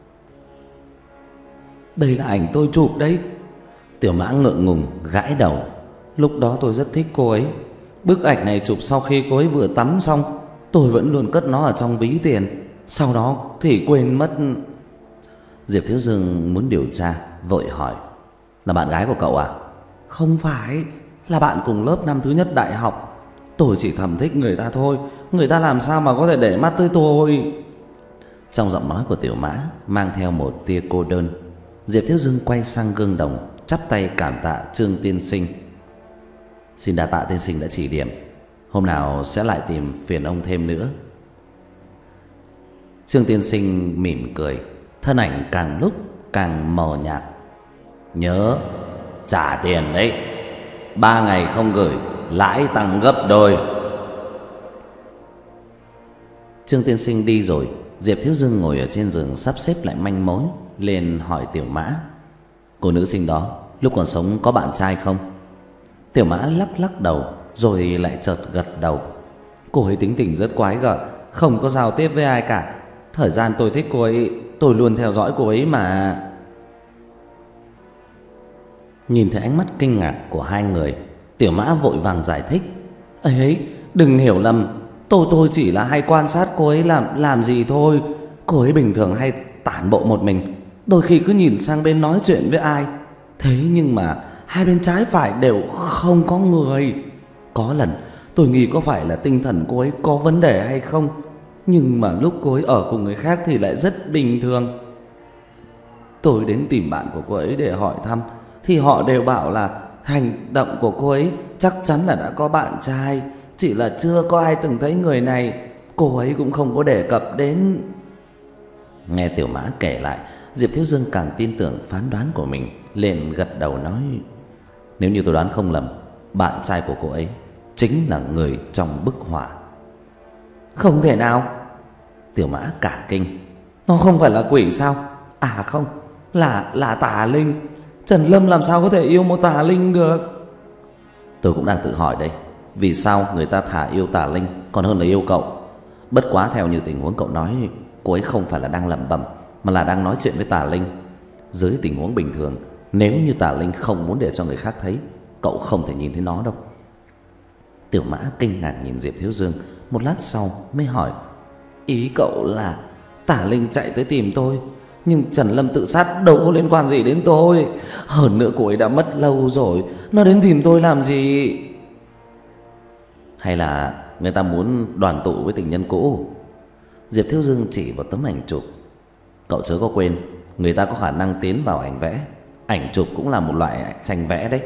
Đây là ảnh tôi chụp đấy. Tiểu Mã ngượng ngùng gãi đầu. Lúc đó tôi rất thích cô ấy. Bức ảnh này chụp sau khi cô ấy vừa tắm xong. Tôi vẫn luôn cất nó ở trong ví tiền, sau đó thì quên mất. Diệp Thiếu Dương muốn điều tra, vội hỏi: Là bạn gái của cậu à? Không phải, là bạn cùng lớp năm thứ nhất đại học. Tôi chỉ thầm thích người ta thôi. Người ta làm sao mà có thể để mắt tới tôi? Trong giọng nói của Tiểu Mã mang theo một tia cô đơn. Diệp Thiếu Dương quay sang gương đồng, chắp tay cảm tạ Trương tiên sinh. Xin đa tạ tiên sinh đã chỉ điểm. Hôm nào sẽ lại tìm phiền ông thêm nữa. Trương tiên sinh mỉm cười, thân ảnh càng lúc càng mờ nhạt. Nhớ trả tiền đấy. Ba ngày không gửi, lãi tăng gấp đôi. Trương tiên sinh đi rồi. Diệp Thiếu Dương ngồi ở trên giường sắp xếp lại manh mối, liền hỏi Tiểu Mã: Cô nữ sinh đó lúc còn sống có bạn trai không? Tiểu Mã lắc lắc đầu, rồi lại chợt gật đầu. Cô ấy tính tình rất quái gở, không có giao tiếp với ai cả. Thời gian tôi thích cô ấy, tôi luôn theo dõi cô ấy mà. Nhìn thấy ánh mắt kinh ngạc của hai người, Tiểu Mã vội vàng giải thích: ấy ấy, đừng hiểu lầm, tôi tôi chỉ là hay quan sát cô ấy làm làm gì thôi. Cô ấy bình thường hay tản bộ một mình, đôi khi cứ nhìn sang bên nói chuyện với ai. Thế nhưng mà hai bên trái phải đều không có người. Có lần tôi nghĩ có phải là tinh thần cô ấy có vấn đề hay không, nhưng mà lúc cô ấy ở cùng người khác thì lại rất bình thường. Tôi đến tìm bạn của cô ấy để hỏi thăm, thì họ đều bảo là hành động của cô ấy chắc chắn là đã có bạn trai, chỉ là chưa có ai từng thấy người này. Cô ấy cũng không có đề cập đến. Nghe Tiểu Mã kể lại, Diệp Thiếu Dương càng tin tưởng phán đoán của mình, liền gật đầu nói: Nếu như tôi đoán không lầm, bạn trai của cô ấy chính là người trong bức họa. Không thể nào. Tiểu Mã cả kinh. Nó không phải là quỷ sao? À không, là là tà linh. Trần Lâm làm sao có thể yêu một tà linh được? Tôi cũng đang tự hỏi đây, vì sao người ta thà yêu tà linh còn hơn là yêu cậu. Bất quá theo như tình huống cậu nói, cô ấy không phải là đang lẩm bẩm, mà là đang nói chuyện với tà linh. Dưới tình huống bình thường, nếu như tà linh không muốn để cho người khác thấy, cậu không thể nhìn thấy nó đâu. Tiểu Mã kinh ngạc nhìn Diệp Thiếu Dương, một lát sau mới hỏi: Ý cậu là Tả Linh chạy tới tìm tôi, nhưng Trần Lâm tự sát đâu có liên quan gì đến tôi. Hơn nữa cô ấy đã mất lâu rồi, nó đến tìm tôi làm gì? Hay là người ta muốn đoàn tụ với tình nhân cũ? Diệp Thiếu Dương chỉ vào tấm ảnh chụp: Cậu chớ có quên, người ta có khả năng tiến vào ảnh vẽ. Ảnh chụp cũng là một loại tranh vẽ đấy.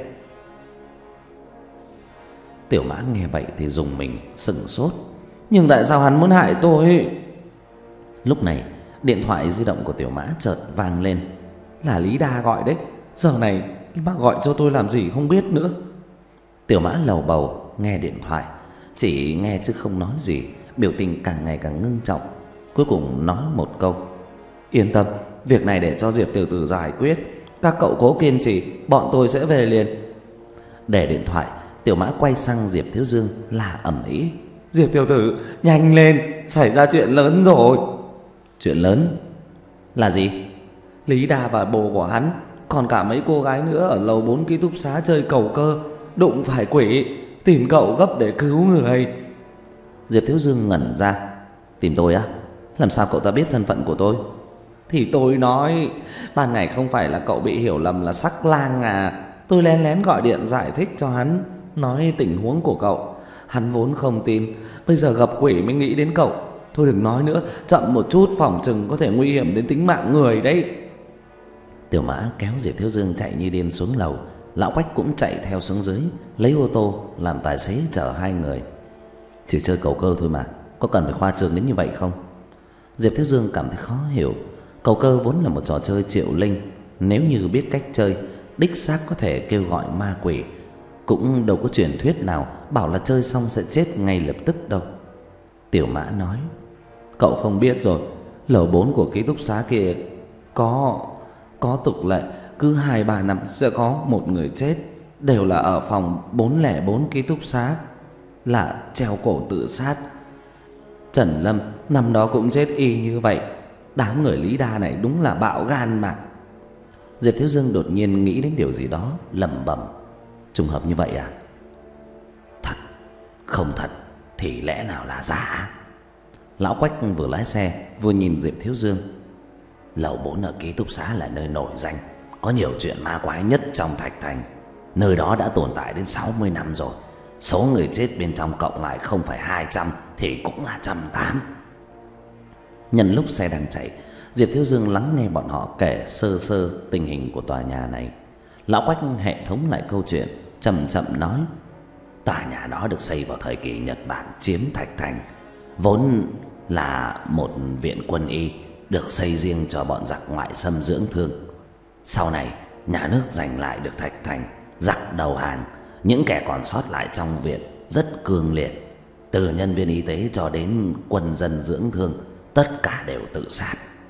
Tiểu Mã nghe vậy thì rùng mình, sững sốt. Nhưng tại sao hắn muốn hại tôi? Lúc này điện thoại di động của Tiểu Mã chợt vang lên. Là Lý Đa gọi đấy. Giờ này bác gọi cho tôi làm gì không biết nữa. Tiểu Mã lầu bầu nghe điện thoại, chỉ nghe chứ không nói gì, biểu tình càng ngày càng ngưng trọng. Cuối cùng nói một câu: Yên tâm, việc này để cho Diệp tiểu tử giải quyết. Các cậu cố kiên trì, bọn tôi sẽ về liền. Để điện thoại, Tiểu Mã quay sang Diệp Thiếu Dương là ầm ĩ: Diệp tiểu tử, nhanh lên, xảy ra chuyện lớn rồi. Chuyện lớn là gì? Lý Đa và bồ của hắn, còn cả mấy cô gái nữa ở lầu bốn ký túc xá chơi cầu cơ, đụng phải quỷ, tìm cậu gấp để cứu người. Diệp Thiếu Dương ngẩn ra: Tìm tôi á? Làm sao cậu ta biết thân phận của tôi? Thì tôi nói, ban ngày không phải là cậu bị hiểu lầm là sắc lang à? Tôi lén lén gọi điện giải thích cho hắn, nói tình huống của cậu. Hắn vốn không tin, bây giờ gặp quỷ mới nghĩ đến cậu. Thôi đừng nói nữa, chậm một chút phỏng chừng có thể nguy hiểm đến tính mạng người đấy. Tiểu Mã kéo Diệp Thiếu Dương chạy như điên xuống lầu. Lão Quách cũng chạy theo xuống dưới, lấy ô tô làm tài xế chở hai người. Chỉ chơi cầu cơ thôi mà, có cần phải khoa trương đến như vậy không? Diệp Thiếu Dương cảm thấy khó hiểu. Cầu cơ vốn là một trò chơi triệu linh, nếu như biết cách chơi, đích xác có thể kêu gọi ma quỷ. Cũng đâu có truyền thuyết nào bảo là chơi xong sẽ chết ngay lập tức đâu. Tiểu Mã nói: Cậu không biết rồi, lầu bốn của ký túc xá kia có có tục lệ, cứ hai ba năm sẽ có một người chết, đều là ở phòng bốn không bốn ký túc xá, là treo cổ tự sát. Trần Lâm năm đó cũng chết y như vậy. Đám người Lý Đa này đúng là bạo gan mà. Diệp Thiếu Dương đột nhiên nghĩ đến điều gì đó, lẩm bẩm: Trùng hợp như vậy à? Thật, không thật thì lẽ nào là giả? Lão Quách vừa lái xe vừa nhìn Diệp Thiếu Dương. Lầu bốn ở ký túc xá là nơi nổi danh, có nhiều chuyện ma quái nhất trong Thạch Thành. Nơi đó đã tồn tại đến sáu mươi năm rồi. Số người chết bên trong cộng lại không phải hai trăm thì cũng là trăm tám. Nhân lúc xe đang chạy, Diệp Thiếu Dương lắng nghe bọn họ kể sơ sơ tình hình của tòa nhà này. Lão Quách hệ thống lại câu chuyện, chậm chậm nói: Tòa nhà đó được xây vào thời kỳ Nhật Bản chiếm Thạch Thành, vốn là một viện quân y được xây riêng cho bọn giặc ngoại xâm dưỡng thương. Sau này nhà nước giành lại được Thạch Thành, giặc đầu hàng, những kẻ còn sót lại trong viện rất cương liệt, từ nhân viên y tế cho đến quân dân dưỡng thương, tất cả đều tự sát.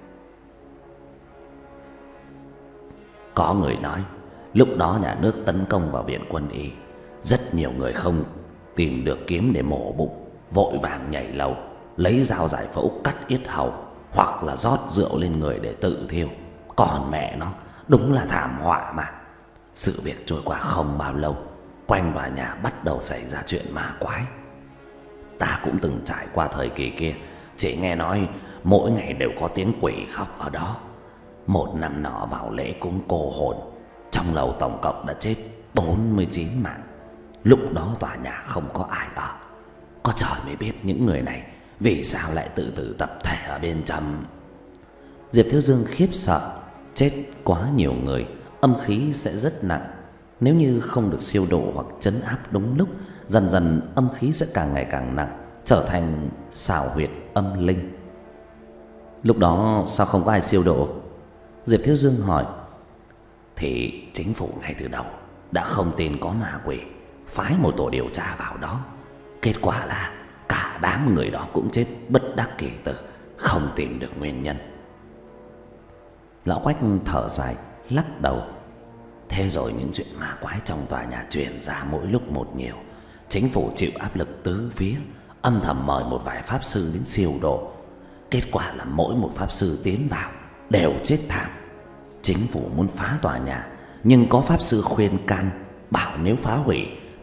Có người nói lúc đó nhà nước tấn công vào viện quân y, rất nhiều người không tìm được kiếm để mổ bụng, vội vàng nhảy lầu, lấy dao giải phẫu cắt yết hầu, hoặc là rót rượu lên người để tự thiêu. Còn mẹ nó, đúng là thảm họa mà. Sự việc trôi qua không bao lâu, quanh tòa nhà bắt đầu xảy ra chuyện ma quái. Ta cũng từng trải qua thời kỳ kia, chỉ nghe nói mỗi ngày đều có tiếng quỷ khóc ở đó. Một năm nọ vào lễ cúng cô hồn, trong lầu tổng cộng đã chết bốn mươi chín mạng. Lúc đó tòa nhà không có ai ở, có trời mới biết những người này vì sao lại tự tử tập thể ở bên trong. Diệp Thiếu Dương khiếp sợ, chết quá nhiều người, âm khí sẽ rất nặng. Nếu như không được siêu độ hoặc trấn áp đúng lúc, dần dần âm khí sẽ càng ngày càng nặng, trở thành xảo huyệt âm linh. Lúc đó sao không có ai siêu độ? Diệp Thiếu Dương hỏi. Thì chính phủ ngay từ đầu đã không tin có ma quỷ, phái một tổ điều tra vào đó. Kết quả là cả đám người đó cũng chết bất đắc kỳ tử, không tìm được nguyên nhân. Lão Quách thở dài, lắc đầu. Thế rồi những chuyện ma quái trong tòa nhà truyền ra mỗi lúc một nhiều. Chính phủ chịu áp lực tứ phía, âm thầm mời một vài pháp sư đến siêu độ. Kết quả là mỗi một pháp sư tiến vào đều chết thảm. Chính phủ muốn phá tòa nhà, nhưng có pháp sư khuyên can, bảo nếu phá hủy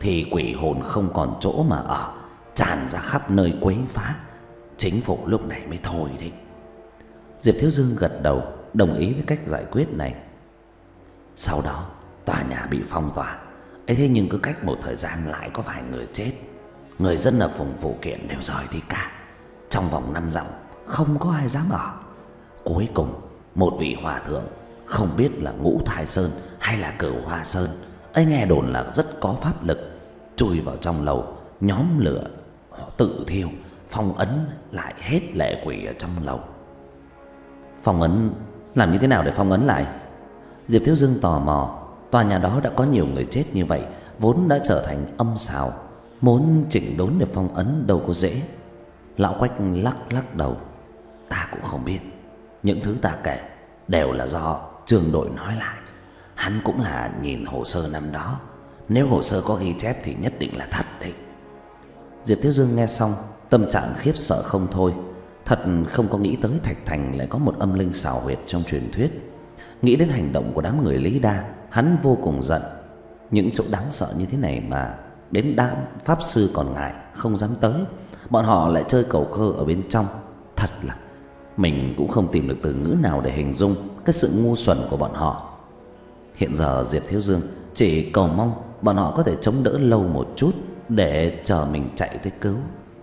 thì quỷ hồn không còn chỗ mà ở, tràn ra khắp nơi quấy phá. Chính phủ lúc này mới thôi đấy. Diệp Thiếu Dương gật đầu, đồng ý với cách giải quyết này. Sau đó tòa nhà bị phong tỏa. ấy thế nhưng cứ cách một thời gian lại có vài người chết. Người dân ở vùng phụ kiện đều rời đi cả. Trong vòng năm dặm không có ai dám ở. Cuối cùng một vị hòa thượng, không biết là Ngũ Thái Sơn hay là Cửu Hoa Sơn, ấy nghe đồn là rất có pháp lực, chui vào trong lầu, nhóm lửa họ tự thiêu, phong ấn lại hết lệ quỷ ở trong lầu. Phong ấn? Làm như thế nào để phong ấn lại? Diệp Thiếu Dương tò mò. Tòa nhà đó đã có nhiều người chết như vậy, vốn đã trở thành âm xào, muốn chỉnh đốn để phong ấn đâu có dễ. Lão Quách lắc lắc đầu. Ta cũng không biết. Những thứ ta kể đều là do Trương Đội nói lại. Hắn cũng là nhìn hồ sơ năm đó. Nếu hồ sơ có ghi chép thì nhất định là thật đấy. Diệp Thiếu Dương nghe xong, tâm trạng khiếp sợ không thôi. Thật không có nghĩ tới Thạch Thành lại có một âm linh xảo huyệt trong truyền thuyết. Nghĩ đến hành động của đám người Lý Đa, hắn vô cùng giận. Những chỗ đáng sợ như thế này mà đến đám pháp sư còn ngại, không dám tới. Bọn họ lại chơi cầu cơ ở bên trong. Thật là mình cũng không tìm được từ ngữ nào để hình dung cái sự ngu xuẩn của bọn họ. Hiện giờ Diệp Thiếu Dương chỉ cầu mong bọn họ có thể chống đỡ lâu một chút để chờ mình chạy tới cứu.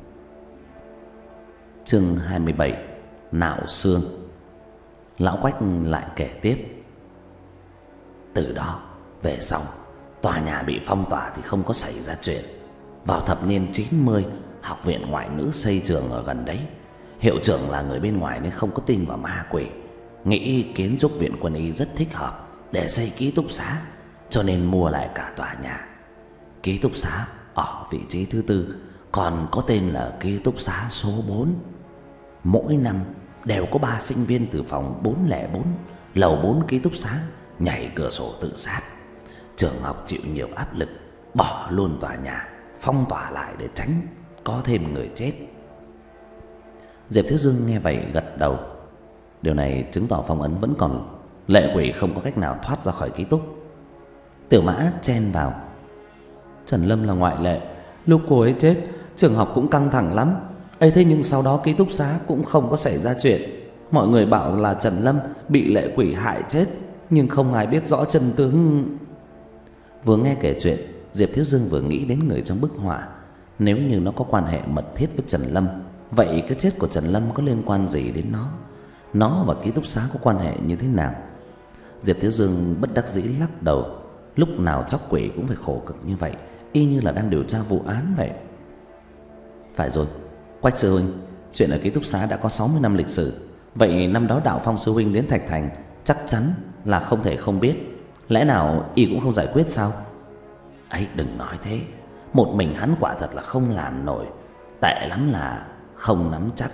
Chương hai mươi bảy. Nạo xương. Lão Quách lại kể tiếp. Từ đó về sau, tòa nhà bị phong tỏa thì không có xảy ra chuyện. Vào thập niên chín mươi, học viện ngoại ngữ xây trường ở gần đấy. Hiệu trưởng là người bên ngoài nên không có tin vào ma quỷ, nghĩ kiến trúc viện quân y rất thích hợp để xây ký túc xá, cho nên mua lại cả tòa nhà. Ký túc xá ở vị trí thứ tư, còn có tên là ký túc xá số bốn. Mỗi năm đều có ba sinh viên từ phòng bốn không bốn, lầu bốn ký túc xá nhảy cửa sổ tự sát. Trường học chịu nhiều áp lực, bỏ luôn tòa nhà, phong tỏa lại để tránh có thêm người chết. Diệp Thiếu Dương nghe vậy gật đầu. Điều này chứng tỏ phong ấn vẫn còn, lệ quỷ không có cách nào thoát ra khỏi ký túc. Tiểu Mã chen vào. Trần Lâm là ngoại lệ. Lúc cô ấy chết, trường học cũng căng thẳng lắm. ấy thế nhưng sau đó ký túc xá cũng không có xảy ra chuyện. Mọi người bảo là Trần Lâm bị lệ quỷ hại chết, nhưng không ai biết rõ chân tướng. Vừa nghe kể chuyện, Diệp Thiếu Dương vừa nghĩ đến người trong bức họa. Nếu như nó có quan hệ mật thiết với Trần Lâm, vậy cái chết của Trần Lâm có liên quan gì đến nó? Nó và ký túc xá có quan hệ như thế nào? Diệp Thiếu Dương bất đắc dĩ lắc đầu. Lúc nào chóc quỷ cũng phải khổ cực như vậy, y như là đang điều tra vụ án vậy. Phải rồi, Quách sư huynh, chuyện ở ký túc xá đã có sáu mươi năm lịch sử. Vậy năm đó Đạo Phong sư huynh đến Thạch Thành chắc chắn là không thể không biết. Lẽ nào y cũng không giải quyết sao? Ấy, đừng nói thế. Một mình hắn quả thật là không làm nổi. Tệ lắm là không nắm chắc.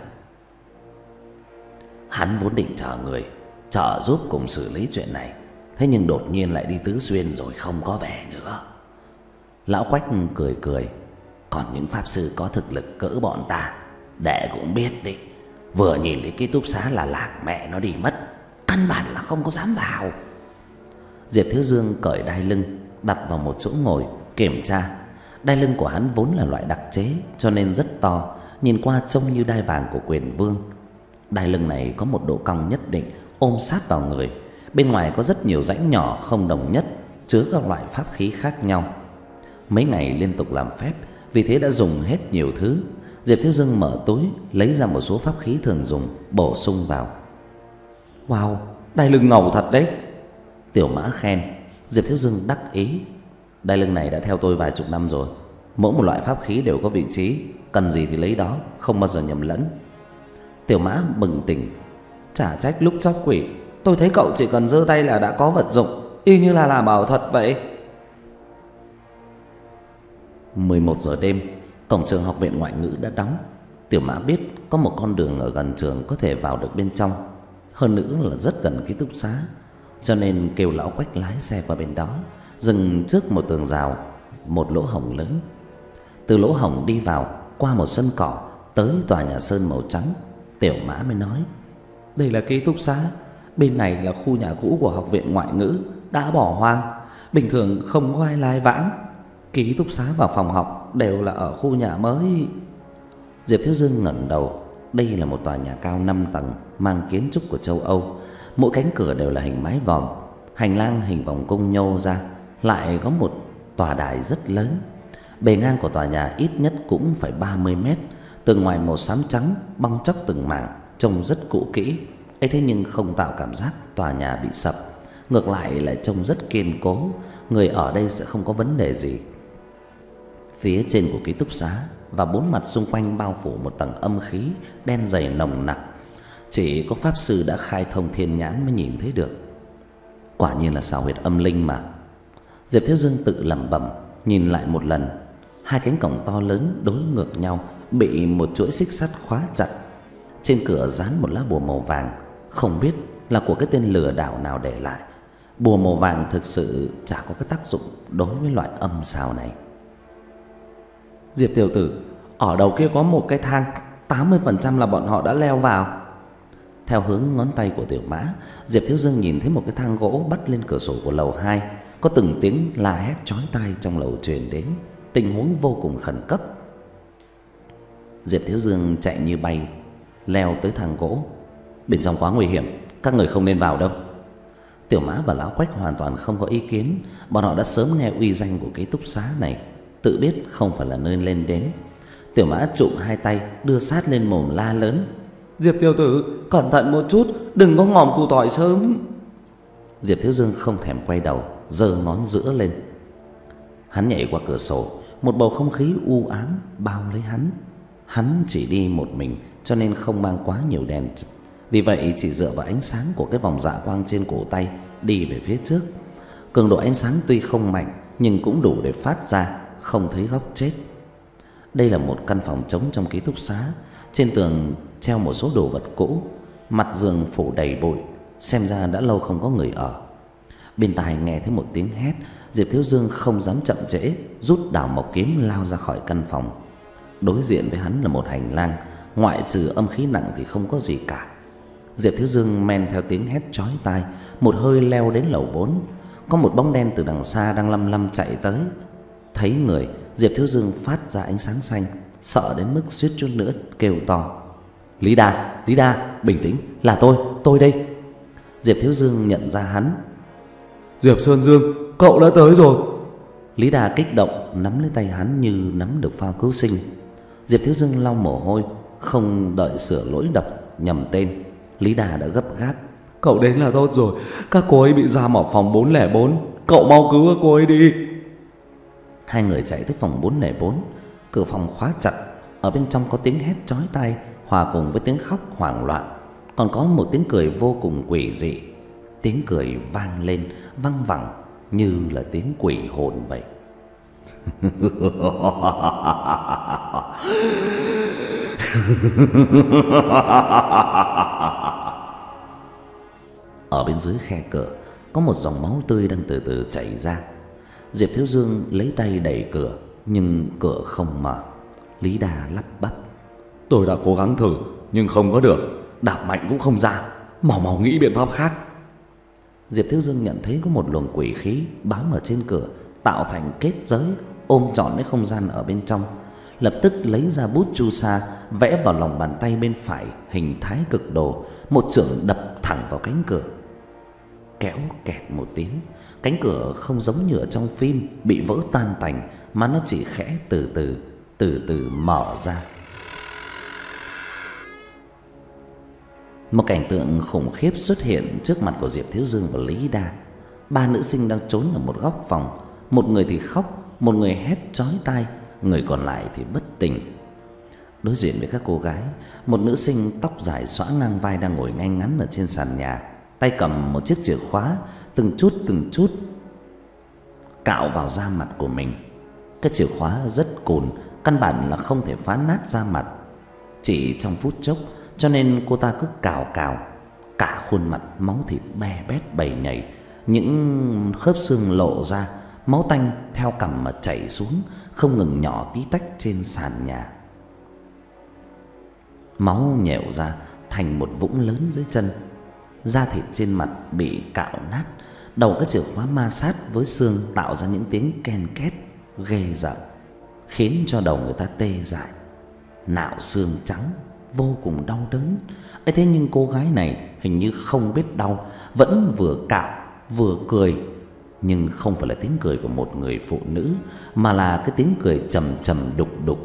Hắn vốn định chờ người trợ giúp cùng xử lý chuyện này, thế nhưng đột nhiên lại đi Tứ Xuyên rồi không có về nữa. Lão Quách cười cười. Còn những pháp sư có thực lực cỡ bọn ta, đệ cũng biết đi, vừa nhìn thấy ký túc xá là lạc mẹ nó đi mất, căn bản là không có dám vào. Diệp Thiếu Dương cởi đai lưng, đặt vào một chỗ ngồi kiểm tra. Đai lưng của hắn vốn là loại đặc chế, cho nên rất to, nhìn qua trông như đai vàng của Quyền Vương. Đai lưng này có một độ cong nhất định, ôm sát vào người. Bên ngoài có rất nhiều rãnh nhỏ không đồng nhất, chứa các loại pháp khí khác nhau. Mấy ngày liên tục làm phép, vì thế đã dùng hết nhiều thứ. Diệp Thiếu Dương mở túi, lấy ra một số pháp khí thường dùng, bổ sung vào. Wow, đai lưng ngầu thật đấy. Tiểu Mã khen. Diệp Thiếu Dương đắc ý. Đai lưng này đã theo tôi vài chục năm rồi. Mỗi một loại pháp khí đều có vị trí, cần gì thì lấy đó, không bao giờ nhầm lẫn. Tiểu Mã bừng tỉnh. Chả trách lúc chót quỷ tôi thấy cậu chỉ cần giơ tay là đã có vật dụng, y như là làm ảo thuật vậy. Mười một giờ đêm, cổng trường học viện ngoại ngữ đã đóng. Tiểu Mã biết có một con đường ở gần trường có thể vào được bên trong, hơn nữa là rất gần ký túc xá, cho nên kêu lão Quách lái xe qua bên đó, dừng trước một tường rào, một lỗ hổng lớn. Từ lỗ hổng đi vào, qua một sân cỏ, tới tòa nhà sơn màu trắng. Tiểu Mã mới nói: đây là ký túc xá, bên này là khu nhà cũ của học viện ngoại ngữ, đã bỏ hoang, bình thường không có ai lai vãng. Ký túc xá và phòng học đều là ở khu nhà mới. Diệp Thiếu Dương ngẩng đầu. Đây là một tòa nhà cao năm tầng mang kiến trúc của châu Âu. Mỗi cánh cửa đều là hình mái vòm, hành lang hình vòng cung nhô ra, lại có một tòa đài rất lớn. Bề ngang của tòa nhà ít nhất cũng phải ba mươi mét. Tường ngoài màu xám trắng, bong tróc từng mảng, trông rất cũ kỹ. ấy thế nhưng không tạo cảm giác tòa nhà bị sập, ngược lại lại trông rất kiên cố, người ở đây sẽ không có vấn đề gì. Phía trên của ký túc xá và bốn mặt xung quanh bao phủ một tầng âm khí đen dày nồng nặc, chỉ có pháp sư đã khai thông thiên nhãn mới nhìn thấy được. Quả nhiên là xào huyệt âm linh mà. Diệp Thiếu Dương tự lẩm bẩm, nhìn lại một lần. Hai cánh cổng to lớn đối ngược nhau bị một chuỗi xích sắt khóa chặt. Trên cửa dán một lá bùa màu vàng, không biết là của cái tên lừa đảo nào để lại. Bùa màu vàng thực sự chả có cái tác dụng đối với loại âm xào này. Diệp tiểu tử, ở đầu kia có một cái thang, tám mươi phần trăm là bọn họ đã leo vào. Theo hướng ngón tay của Tiểu Mã, Diệp Thiếu Dương nhìn thấy một cái thang gỗ bắt lên cửa sổ của lầu hai. Có từng tiếng la hét chói tai trong lầu truyền đến, tình huống vô cùng khẩn cấp. Diệp Thiếu Dương chạy như bay leo tới thang gỗ. Bên trong quá nguy hiểm, các người không nên vào đâu. Tiểu Mã và Lão Quách hoàn toàn không có ý kiến. Bọn họ đã sớm nghe uy danh của ký túc xá này, tự biết không phải là nơi lên đến. Tiểu Mã trụm hai tay đưa sát lên mồm la lớn: Diệp tiểu tử, cẩn thận một chút, đừng có ngòm củ tỏi sớm. Diệp Thiếu Dương không thèm quay đầu, giơ ngón giữa lên. Hắn nhảy qua cửa sổ. Một bầu không khí u ám bao lấy hắn. Hắn chỉ đi một mình cho nên không mang quá nhiều đèn, vì vậy chỉ dựa vào ánh sáng của cái vòng dạ quang trên cổ tay đi về phía trước. Cường độ ánh sáng tuy không mạnh nhưng cũng đủ để phát ra không thấy góc chết. Đây là một căn phòng trống trong ký túc xá. Trên tường treo một số đồ vật cũ, mặt giường phủ đầy bụi, xem ra đã lâu không có người ở. Bên tai nghe thấy một tiếng hét. Diệp Thiếu Dương không dám chậm trễ, rút đào mộc kiếm lao ra khỏi căn phòng. Đối diện với hắn là một hành lang, ngoại trừ âm khí nặng thì không có gì cả. Diệp Thiếu Dương men theo tiếng hét chói tai, một hơi leo đến lầu bốn. Có một bóng đen từ đằng xa đang lăm lăm chạy tới. Thấy người, Diệp Thiếu Dương phát ra ánh sáng xanh, sợ đến mức suýt chút nữa kêu to: Lý Đa, Lý Đa, bình tĩnh, là tôi, tôi đây. Diệp Thiếu Dương nhận ra hắn. Diệp Sơn Dương, cậu đã tới rồi. Lý Đa kích động nắm lấy tay hắn như nắm được phao cứu sinh. Diệp Thiếu Dương lau mồ hôi, không đợi sửa lỗi đọc nhầm tên, Lý Đa đã gấp gáp: Cậu đến là tốt rồi, các cô ấy bị giam ở phòng bốn không bốn, cậu mau cứu các cô ấy đi. Hai người chạy tới phòng bốn không bốn. Cửa phòng khóa chặt. Ở bên trong có tiếng hét chói tai hòa cùng với tiếng khóc hoảng loạn, còn có một tiếng cười vô cùng quỷ dị. Tiếng cười vang lên văng vẳng như là tiếng quỷ hồn vậy. Ở bên dưới khe cửa có một dòng máu tươi đang từ từ chảy ra. Diệp Thiếu Dương lấy tay đẩy cửa nhưng cửa không mở. Lý Đa lắp bắp: Tôi đã cố gắng thử nhưng không có được, đạp mạnh cũng không ra, mau mau nghĩ biện pháp khác. Diệp Thiếu Dương nhận thấy có một luồng quỷ khí bám ở trên cửa, tạo thành kết giới ôm trọn lấy không gian ở bên trong. Lập tức lấy ra bút chu sa, vẽ vào lòng bàn tay bên phải hình thái cực đồ, một chưởng đập thẳng vào cánh cửa. Kéo kẹt một tiếng, cánh cửa không giống như ở trong phim bị vỡ tan tành, mà nó chỉ khẽ từ từ từ từ mở ra. Một cảnh tượng khủng khiếp xuất hiện trước mặt của Diệp Thiếu Dương và Lý Đa. Ba nữ sinh đang trốn ở một góc phòng, một người thì khóc, một người hét chói tai, người còn lại thì bất tỉnh. Đối diện với các cô gái, một nữ sinh tóc dài xõa ngang vai đang ngồi ngay ngắn ở trên sàn nhà, tay cầm một chiếc chìa khóa, từng chút từng chút cạo vào da mặt của mình. Cái chìa khóa rất cùn, căn bản là không thể phá nát da mặt. Chỉ trong phút chốc, cho nên cô ta cứ cào cào, cả khuôn mặt máu thịt be bét bầy nhảy, những khớp xương lộ ra, máu tanh theo cằm mà chảy xuống, không ngừng nhỏ tí tách trên sàn nhà. Máu nhèo ra thành một vũng lớn dưới chân. Da thịt trên mặt bị cạo nát, đầu cái chìa khóa ma sát với xương tạo ra những tiếng ken két. ghê rợn, khiến cho đầu người ta tê dại, nạo xương trắng, vô cùng đau đớn. ấy thế nhưng cô gái này hình như không biết đau, vẫn vừa cạo vừa cười. Nhưng không phải là tiếng cười của một người phụ nữ, mà là cái tiếng cười trầm trầm đục đục.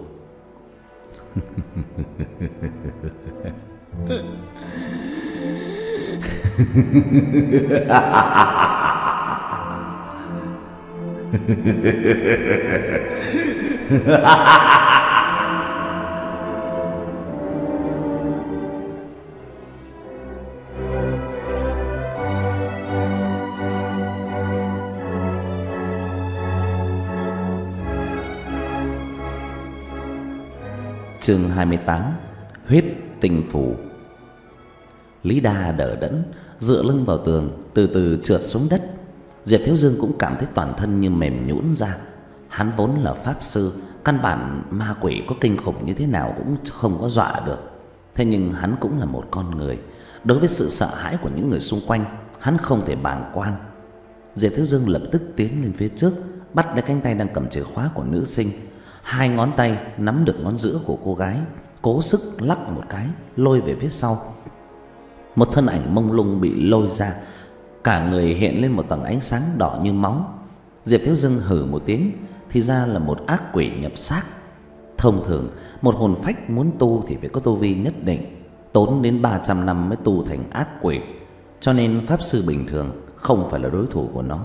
Chương hai mươi tám. Huyết tinh phù. Lý Đa đờ đẫn dựa lưng vào tường, từ từ trượt xuống đất. Diệp Thiếu Dương cũng cảm thấy toàn thân như mềm nhũn ra. Hắn vốn là pháp sư, căn bản ma quỷ có kinh khủng như thế nào cũng không có dọa được. Thế nhưng hắn cũng là một con người, đối với sự sợ hãi của những người xung quanh, hắn không thể bàng quan. Diệp Thiếu Dương lập tức tiến lên phía trước, bắt lấy cánh tay đang cầm chìa khóa của nữ sinh. Hai ngón tay nắm được ngón giữa của cô gái, cố sức lắc một cái, lôi về phía sau. Một thân ảnh mông lung bị lôi ra, cả người hiện lên một tầng ánh sáng đỏ như máu. Diệp Thiếu Dương hừ một tiếng, thì ra là một ác quỷ nhập xác. Thông thường một hồn phách muốn tu thì phải có tu vi nhất định, tốn đến ba trăm năm mới tu thành ác quỷ, cho nên pháp sư bình thường không phải là đối thủ của nó.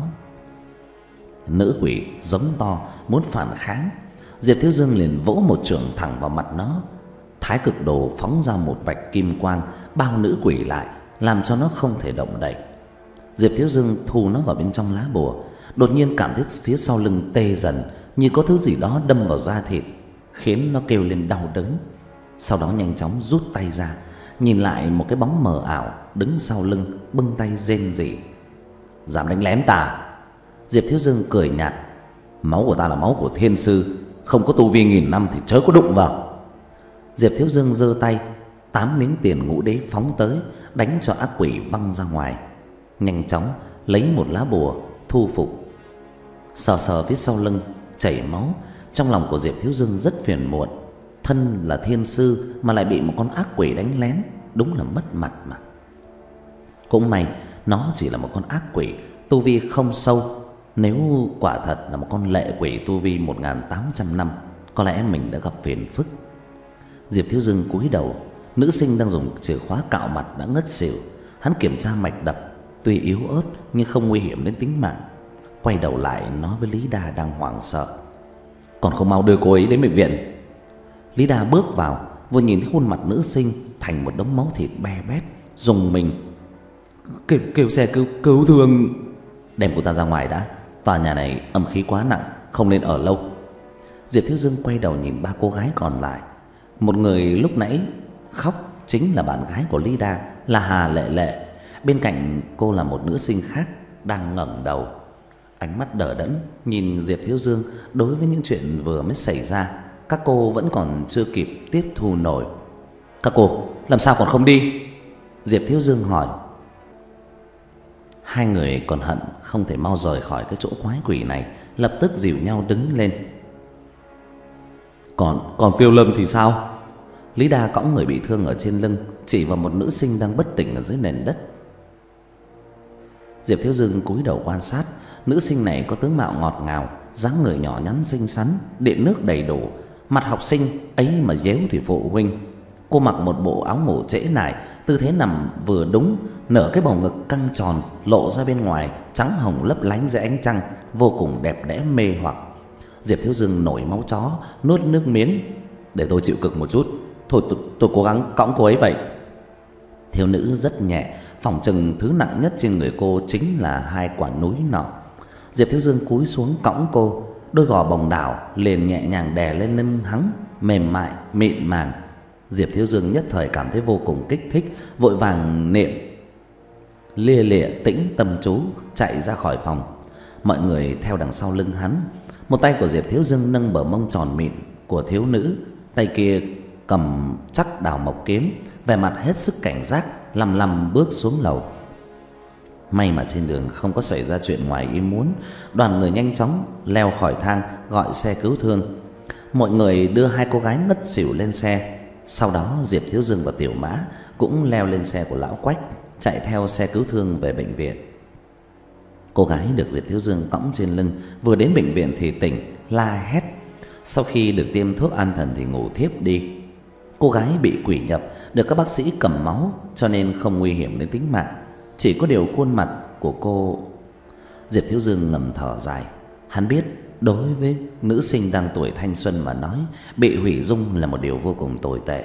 Nữ quỷ giống to muốn phản kháng. Diệp Thiếu Dương liền vỗ một chưởng thẳng vào mặt nó. Thái cực đồ phóng ra một vạch kim quang bao nữ quỷ lại, làm cho nó không thể động đậy. Diệp Thiếu Dương thu nó vào bên trong lá bùa. Đột nhiên cảm thấy phía sau lưng tê dần, như có thứ gì đó đâm vào da thịt, khiến nó kêu lên đau đớn. Sau đó nhanh chóng rút tay ra, nhìn lại một cái bóng mờ ảo đứng sau lưng, bưng tay rên rỉ. Dám đánh lén ta? Diệp Thiếu Dương cười nhạt. Máu của ta là máu của thiên sư, không có tu vi nghìn năm thì chớ có đụng vào. Diệp Thiếu Dương giơ tay, tám miếng tiền ngũ đế phóng tới, đánh cho ác quỷ văng ra ngoài. Nhanh chóng lấy một lá bùa thu phục. Sờ sờ phía sau lưng chảy máu, trong lòng của Diệp Thiếu Dương rất phiền muộn. Thân là thiên sư mà lại bị một con ác quỷ đánh lén, đúng là mất mặt mà. Cũng may nó chỉ là một con ác quỷ, tu vi không sâu. Nếu quả thật là một con lệ quỷ tu vi một nghìn tám trăm năm, có lẽ mình đã gặp phiền phức. Diệp Thiếu Dương cúi đầu. Nữ sinh đang dùng chìa khóa cạo mặt đã ngất xỉu. Hắn kiểm tra mạch đập, tuy yếu ớt nhưng không nguy hiểm đến tính mạng. Quay đầu lại nói với Lý Đa đang hoảng sợ. Còn không mau đưa cô ấy đến bệnh viện. Lý Đa bước vào, vừa nhìn thấy khuôn mặt nữ sinh thành một đống máu thịt be bét, dùng mình. Kêu, kêu xe cứu, cứu thương. Đem cô ta ra ngoài đã, tòa nhà này âm khí quá nặng, không nên ở lâu. Diệp Thiếu Dương quay đầu nhìn ba cô gái còn lại. Một người lúc nãy khóc chính là bạn gái của Lý Đa, là Hà Lệ Lệ. Bên cạnh cô là một nữ sinh khác đang ngẩng đầu, ánh mắt đờ đẫn nhìn Diệp Thiếu Dương. Đối với những chuyện vừa mới xảy ra, các cô vẫn còn chưa kịp tiếp thu nổi. Các cô làm sao còn không đi? Diệp Thiếu Dương hỏi. Hai người còn hận không thể mau rời khỏi cái chỗ quái quỷ này, lập tức dìu nhau đứng lên. Còn còn Tiêu Lâm thì sao? Lý Đa cõng người bị thương ở trên lưng, chỉ vào một nữ sinh đang bất tỉnh ở dưới nền đất. Diệp Thiếu Dương cúi đầu quan sát. Nữ sinh này có tướng mạo ngọt ngào, dáng người nhỏ nhắn xinh xắn, điện nước đầy đủ. Mặt học sinh ấy mà déo thì phụ huynh. Cô mặc một bộ áo ngủ trễ nải, tư thế nằm vừa đúng, nở cái bầu ngực căng tròn lộ ra bên ngoài, trắng hồng lấp lánh dưới ánh trăng, vô cùng đẹp đẽ mê hoặc. Diệp Thiếu Dương nổi máu chó, nuốt nước miếng. Để tôi chịu cực một chút, thôi tôi, tôi cố gắng cõng cô ấy vậy. Thiếu nữ rất nhẹ, phỏng chừng thứ nặng nhất trên người cô chính là hai quả núi nọ. Diệp Thiếu Dương cúi xuống cõng cô, đôi gò bồng đảo liền nhẹ nhàng đè lên lưng hắn, mềm mại mịn màng. Diệp Thiếu Dương nhất thời cảm thấy vô cùng kích thích, vội vàng niệm lia lịa tĩnh tâm chú chạy ra khỏi phòng. Mọi người theo đằng sau lưng hắn. Một tay của Diệp Thiếu Dương nâng bờ mông tròn mịn của thiếu nữ, tay kia cầm chắc đào mộc kiếm, vẻ mặt hết sức cảnh giác, lầm lầm bước xuống lầu. May mà trên đường không có xảy ra chuyện ngoài ý muốn. Đoàn người nhanh chóng leo khỏi thang gọi xe cứu thương. Mọi người đưa hai cô gái ngất xỉu lên xe. Sau đó Diệp Thiếu Dương và Tiểu Mã cũng leo lên xe của lão Quách, chạy theo xe cứu thương về bệnh viện. Cô gái được Diệp Thiếu Dương cõng trên lưng vừa đến bệnh viện thì tỉnh, la hét. Sau khi được tiêm thuốc an thần thì ngủ thiếp đi. Cô gái bị quỷ nhập, được các bác sĩ cầm máu cho nên không nguy hiểm đến tính mạng. Chỉ có điều khuôn mặt của cô... Diệp Thiếu Dương ngầm thở dài. Hắn biết đối với nữ sinh đang tuổi thanh xuân mà nói, bị hủy dung là một điều vô cùng tồi tệ.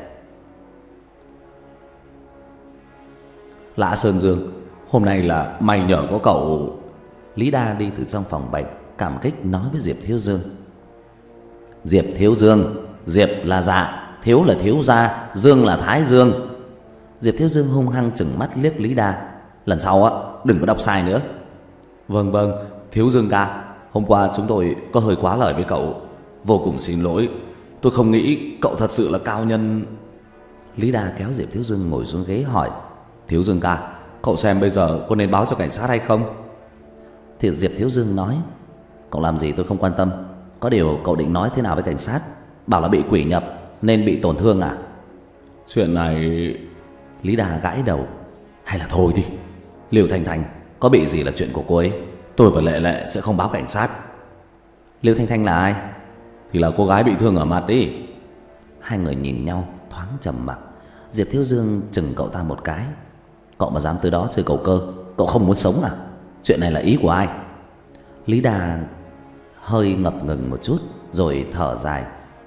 Lã Sơn Dương, hôm nay là may nhờ có cậu. Lý Đa đi từ trong phòng bệnh, cảm kích nói với Diệp Thiếu Dương. Diệp Thiếu Dương, Diệp là dạ, Thiếu là thiếu gia, Dương là Thái Dương. Diệp Thiếu Dương hung hăng chừng mắt liếc Lý Đa. Lần sau á, đừng có đọc sai nữa. Vâng vâng, Thiếu Dương ca, hôm qua chúng tôi có hơi quá lời với cậu, vô cùng xin lỗi. Tôi không nghĩ cậu thật sự là cao nhân. Lý Đa kéo Diệp Thiếu Dương ngồi xuống ghế hỏi. Thiếu Dương ca, cậu xem bây giờ có nên báo cho cảnh sát hay không? Thì Diệp Thiếu Dương nói, cậu làm gì tôi không quan tâm. Có điều cậu định nói thế nào với cảnh sát? Bảo là bị quỷ nhập nên bị tổn thương à? Chuyện này... Lý Đa gãi đầu. Hay là thôi đi, Liêu Thanh Thanh có bị gì là chuyện của cô ấy. Tôi và Lệ Lệ sẽ không báo cảnh sát. Liêu Thanh Thanh là ai? Thì là cô gái bị thương ở mặt đi. Hai người nhìn nhau thoáng trầm mặc. Diệp Thiếu Dương chừng cậu ta một cái. Cậu mà dám tới đó chơi cầu cơ, cậu không muốn sống à? Chuyện này là ý của ai? Lý Đà hơi ngập ngừng một chút rồi thở dài.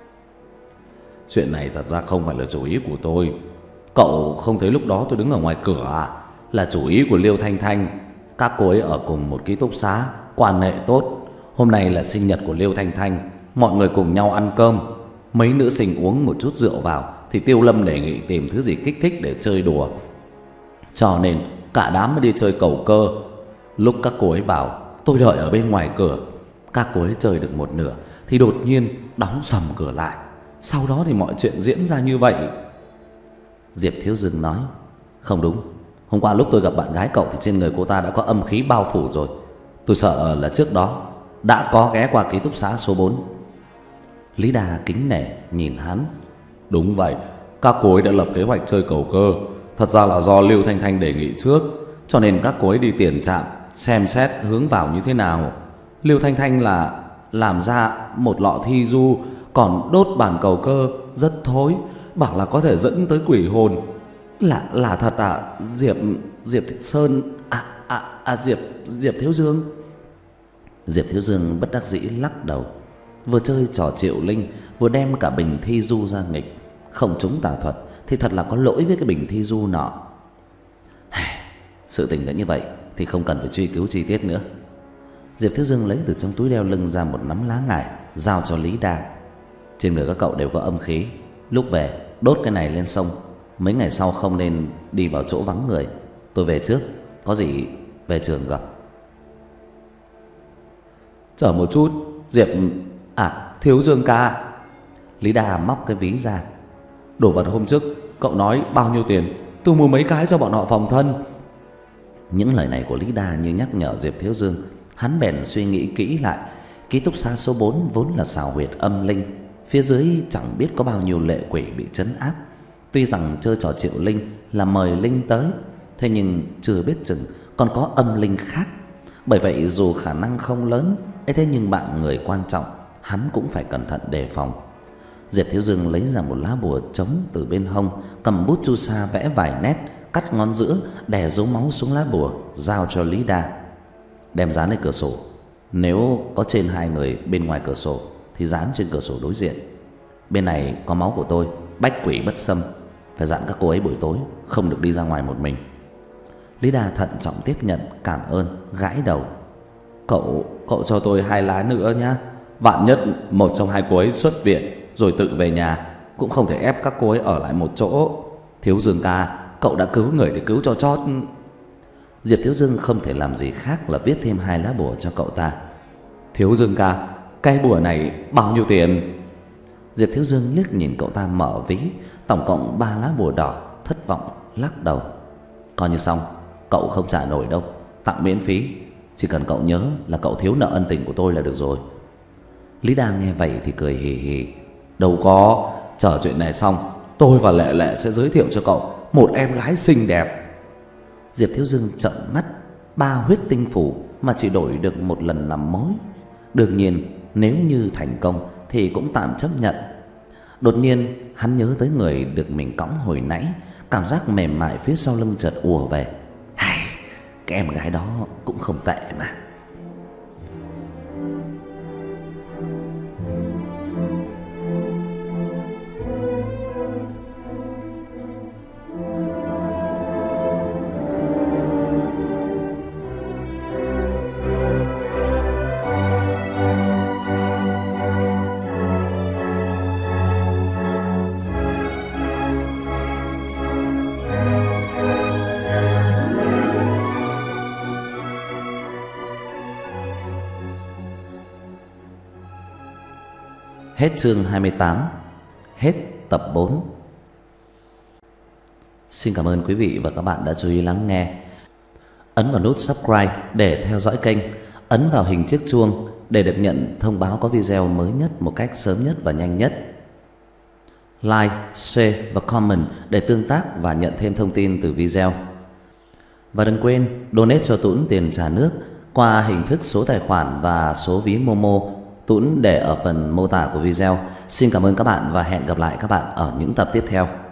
Chuyện này thật ra không phải là chủ ý của tôi. Cậu không thấy lúc đó tôi đứng ở ngoài cửa à? Là chủ ý của Liêu Thanh Thanh. Các cô ấy ở cùng một ký túc xá, quan hệ tốt. Hôm nay là sinh nhật của Liêu Thanh Thanh, mọi người cùng nhau ăn cơm. Mấy nữ sinh uống một chút rượu vào thì Tiêu Lâm đề nghị tìm thứ gì kích thích để chơi đùa, cho nên cả đám mới đi chơi cầu cơ. Lúc các cô ấy vào, tôi đợi ở bên ngoài cửa. Các cô ấy chơi được một nửa thì đột nhiên đóng sầm cửa lại. Sau đó thì mọi chuyện diễn ra như vậy. Diệp Thiếu Dương nói, không đúng. Hôm qua lúc tôi gặp bạn gái cậu thì trên người cô ta đã có âm khí bao phủ rồi. Tôi sợ là trước đó đã có ghé qua ký túc xá số bốn. Lý Đà kính nể nhìn hắn. Đúng vậy, các cô ấy đã lập kế hoạch chơi cầu cơ. Thật ra là do Liêu Thanh Thanh đề nghị trước, cho nên các cô ấy đi tiền trạm xem xét hướng vào như thế nào. Liêu Thanh Thanh là làm ra một lọ thi du, còn đốt bàn cầu cơ rất thối, bảo là có thể dẫn tới quỷ hồn. Là là thật à? Diệp Diệp Sơn à à à Diệp Diệp Thiếu Dương. Diệp Thiếu Dương bất đắc dĩ lắc đầu. Vừa chơi trò triệu linh, vừa đem cả bình thi du ra nghịch, không trúng tà thuật thì thật là có lỗi với cái bình thi du nọ. Sự tình đã như vậy thì không cần phải truy cứu chi tiết nữa. Diệp Thiếu Dương lấy từ trong túi đeo lưng ra một nắm lá ngải, giao cho Lý Đa. Trên người các cậu đều có âm khí, lúc về đốt cái này lên sông. Mấy ngày sau không nên đi vào chỗ vắng người. Tôi về trước, có gì về trường gặp. Chờ một chút, Diệp... À, Thiếu Dương ca. Lý Đa móc cái ví ra. Đồ vật hôm trước cậu nói bao nhiêu tiền, tôi mua mấy cái cho bọn họ phòng thân. Những lời này của Lý Đa như nhắc nhở Diệp Thiếu Dương. Hắn bèn suy nghĩ kỹ lại. Ký túc xá số bốn vốn là xào huyệt âm linh, phía dưới chẳng biết có bao nhiêu lệ quỷ bị trấn áp. Tuy rằng chơi trò triệu linh là mời linh tới, thế nhưng chưa biết chừng còn có âm linh khác. Bởi vậy dù khả năng không lớn ấy, thế nhưng bạn người quan trọng, hắn cũng phải cẩn thận đề phòng. Diệp Thiếu Dương lấy ra một lá bùa trống từ bên hông, cầm bút chu sa vẽ vài nét, cắt ngón giữa, đè dấu máu xuống lá bùa, giao cho Lý Đa. Đem dán lên cửa sổ. Nếu có trên hai người bên ngoài cửa sổ thì dán trên cửa sổ đối diện. Bên này có máu của tôi, bách quỷ bất xâm. Phải dặn các cô ấy buổi tối không được đi ra ngoài một mình. Lý Đa thận trọng tiếp nhận, cảm ơn, gãi đầu. Cậu, cậu cho tôi hai lá nữa nhá. Vạn nhất một trong hai cô ấy xuất viện rồi tự về nhà, cũng không thể ép các cô ấy ở lại một chỗ. Thiếu Dương ca, cậu đã cứu người thì cứu cho chót. Diệp Thiếu Dương không thể làm gì khác là viết thêm hai lá bùa cho cậu ta. Thiếu Dương ca, cái bùa này bao nhiêu tiền? Diệp Thiếu Dương liếc nhìn cậu ta mở ví, tổng cộng ba lá bùa đỏ, thất vọng lắc đầu. Coi như xong, cậu không trả nổi đâu. tặng miễn phí. Chỉ cần cậu nhớ là cậu thiếu nợ ân tình của tôi là được rồi. Lý Đa nghe vậy thì cười hì hì. Đâu có, chờ chuyện này xong, tôi và Lệ Lệ sẽ giới thiệu cho cậu một em gái xinh đẹp. Diệp Thiếu Dương trợn mắt. Ba huyết tinh phủ mà chỉ đổi được một lần làm mối. Đương nhiên nếu như thành công thì cũng tạm chấp nhận. Đột nhiên hắn nhớ tới người được mình cõng hồi nãy. Cảm giác mềm mại phía sau lưng chợt ùa về. Hay, cái em gái đó cũng không tệ mà. Hết chương hai mươi tám. Hết tập bốn. Xin cảm ơn quý vị và các bạn đã chú ý lắng nghe. Ấn vào nút subscribe để theo dõi kênh. Ấn vào hình chiếc chuông để được nhận thông báo có video mới nhất một cách sớm nhất và nhanh nhất. Like, share và comment để tương tác và nhận thêm thông tin từ video. Và đừng quên donate cho Tuấn tiền trả nước qua hình thức số tài khoản và số ví Momo. Tuấn để ở phần mô tả của video. Xin cảm ơn các bạn và hẹn gặp lại các bạn ở những tập tiếp theo.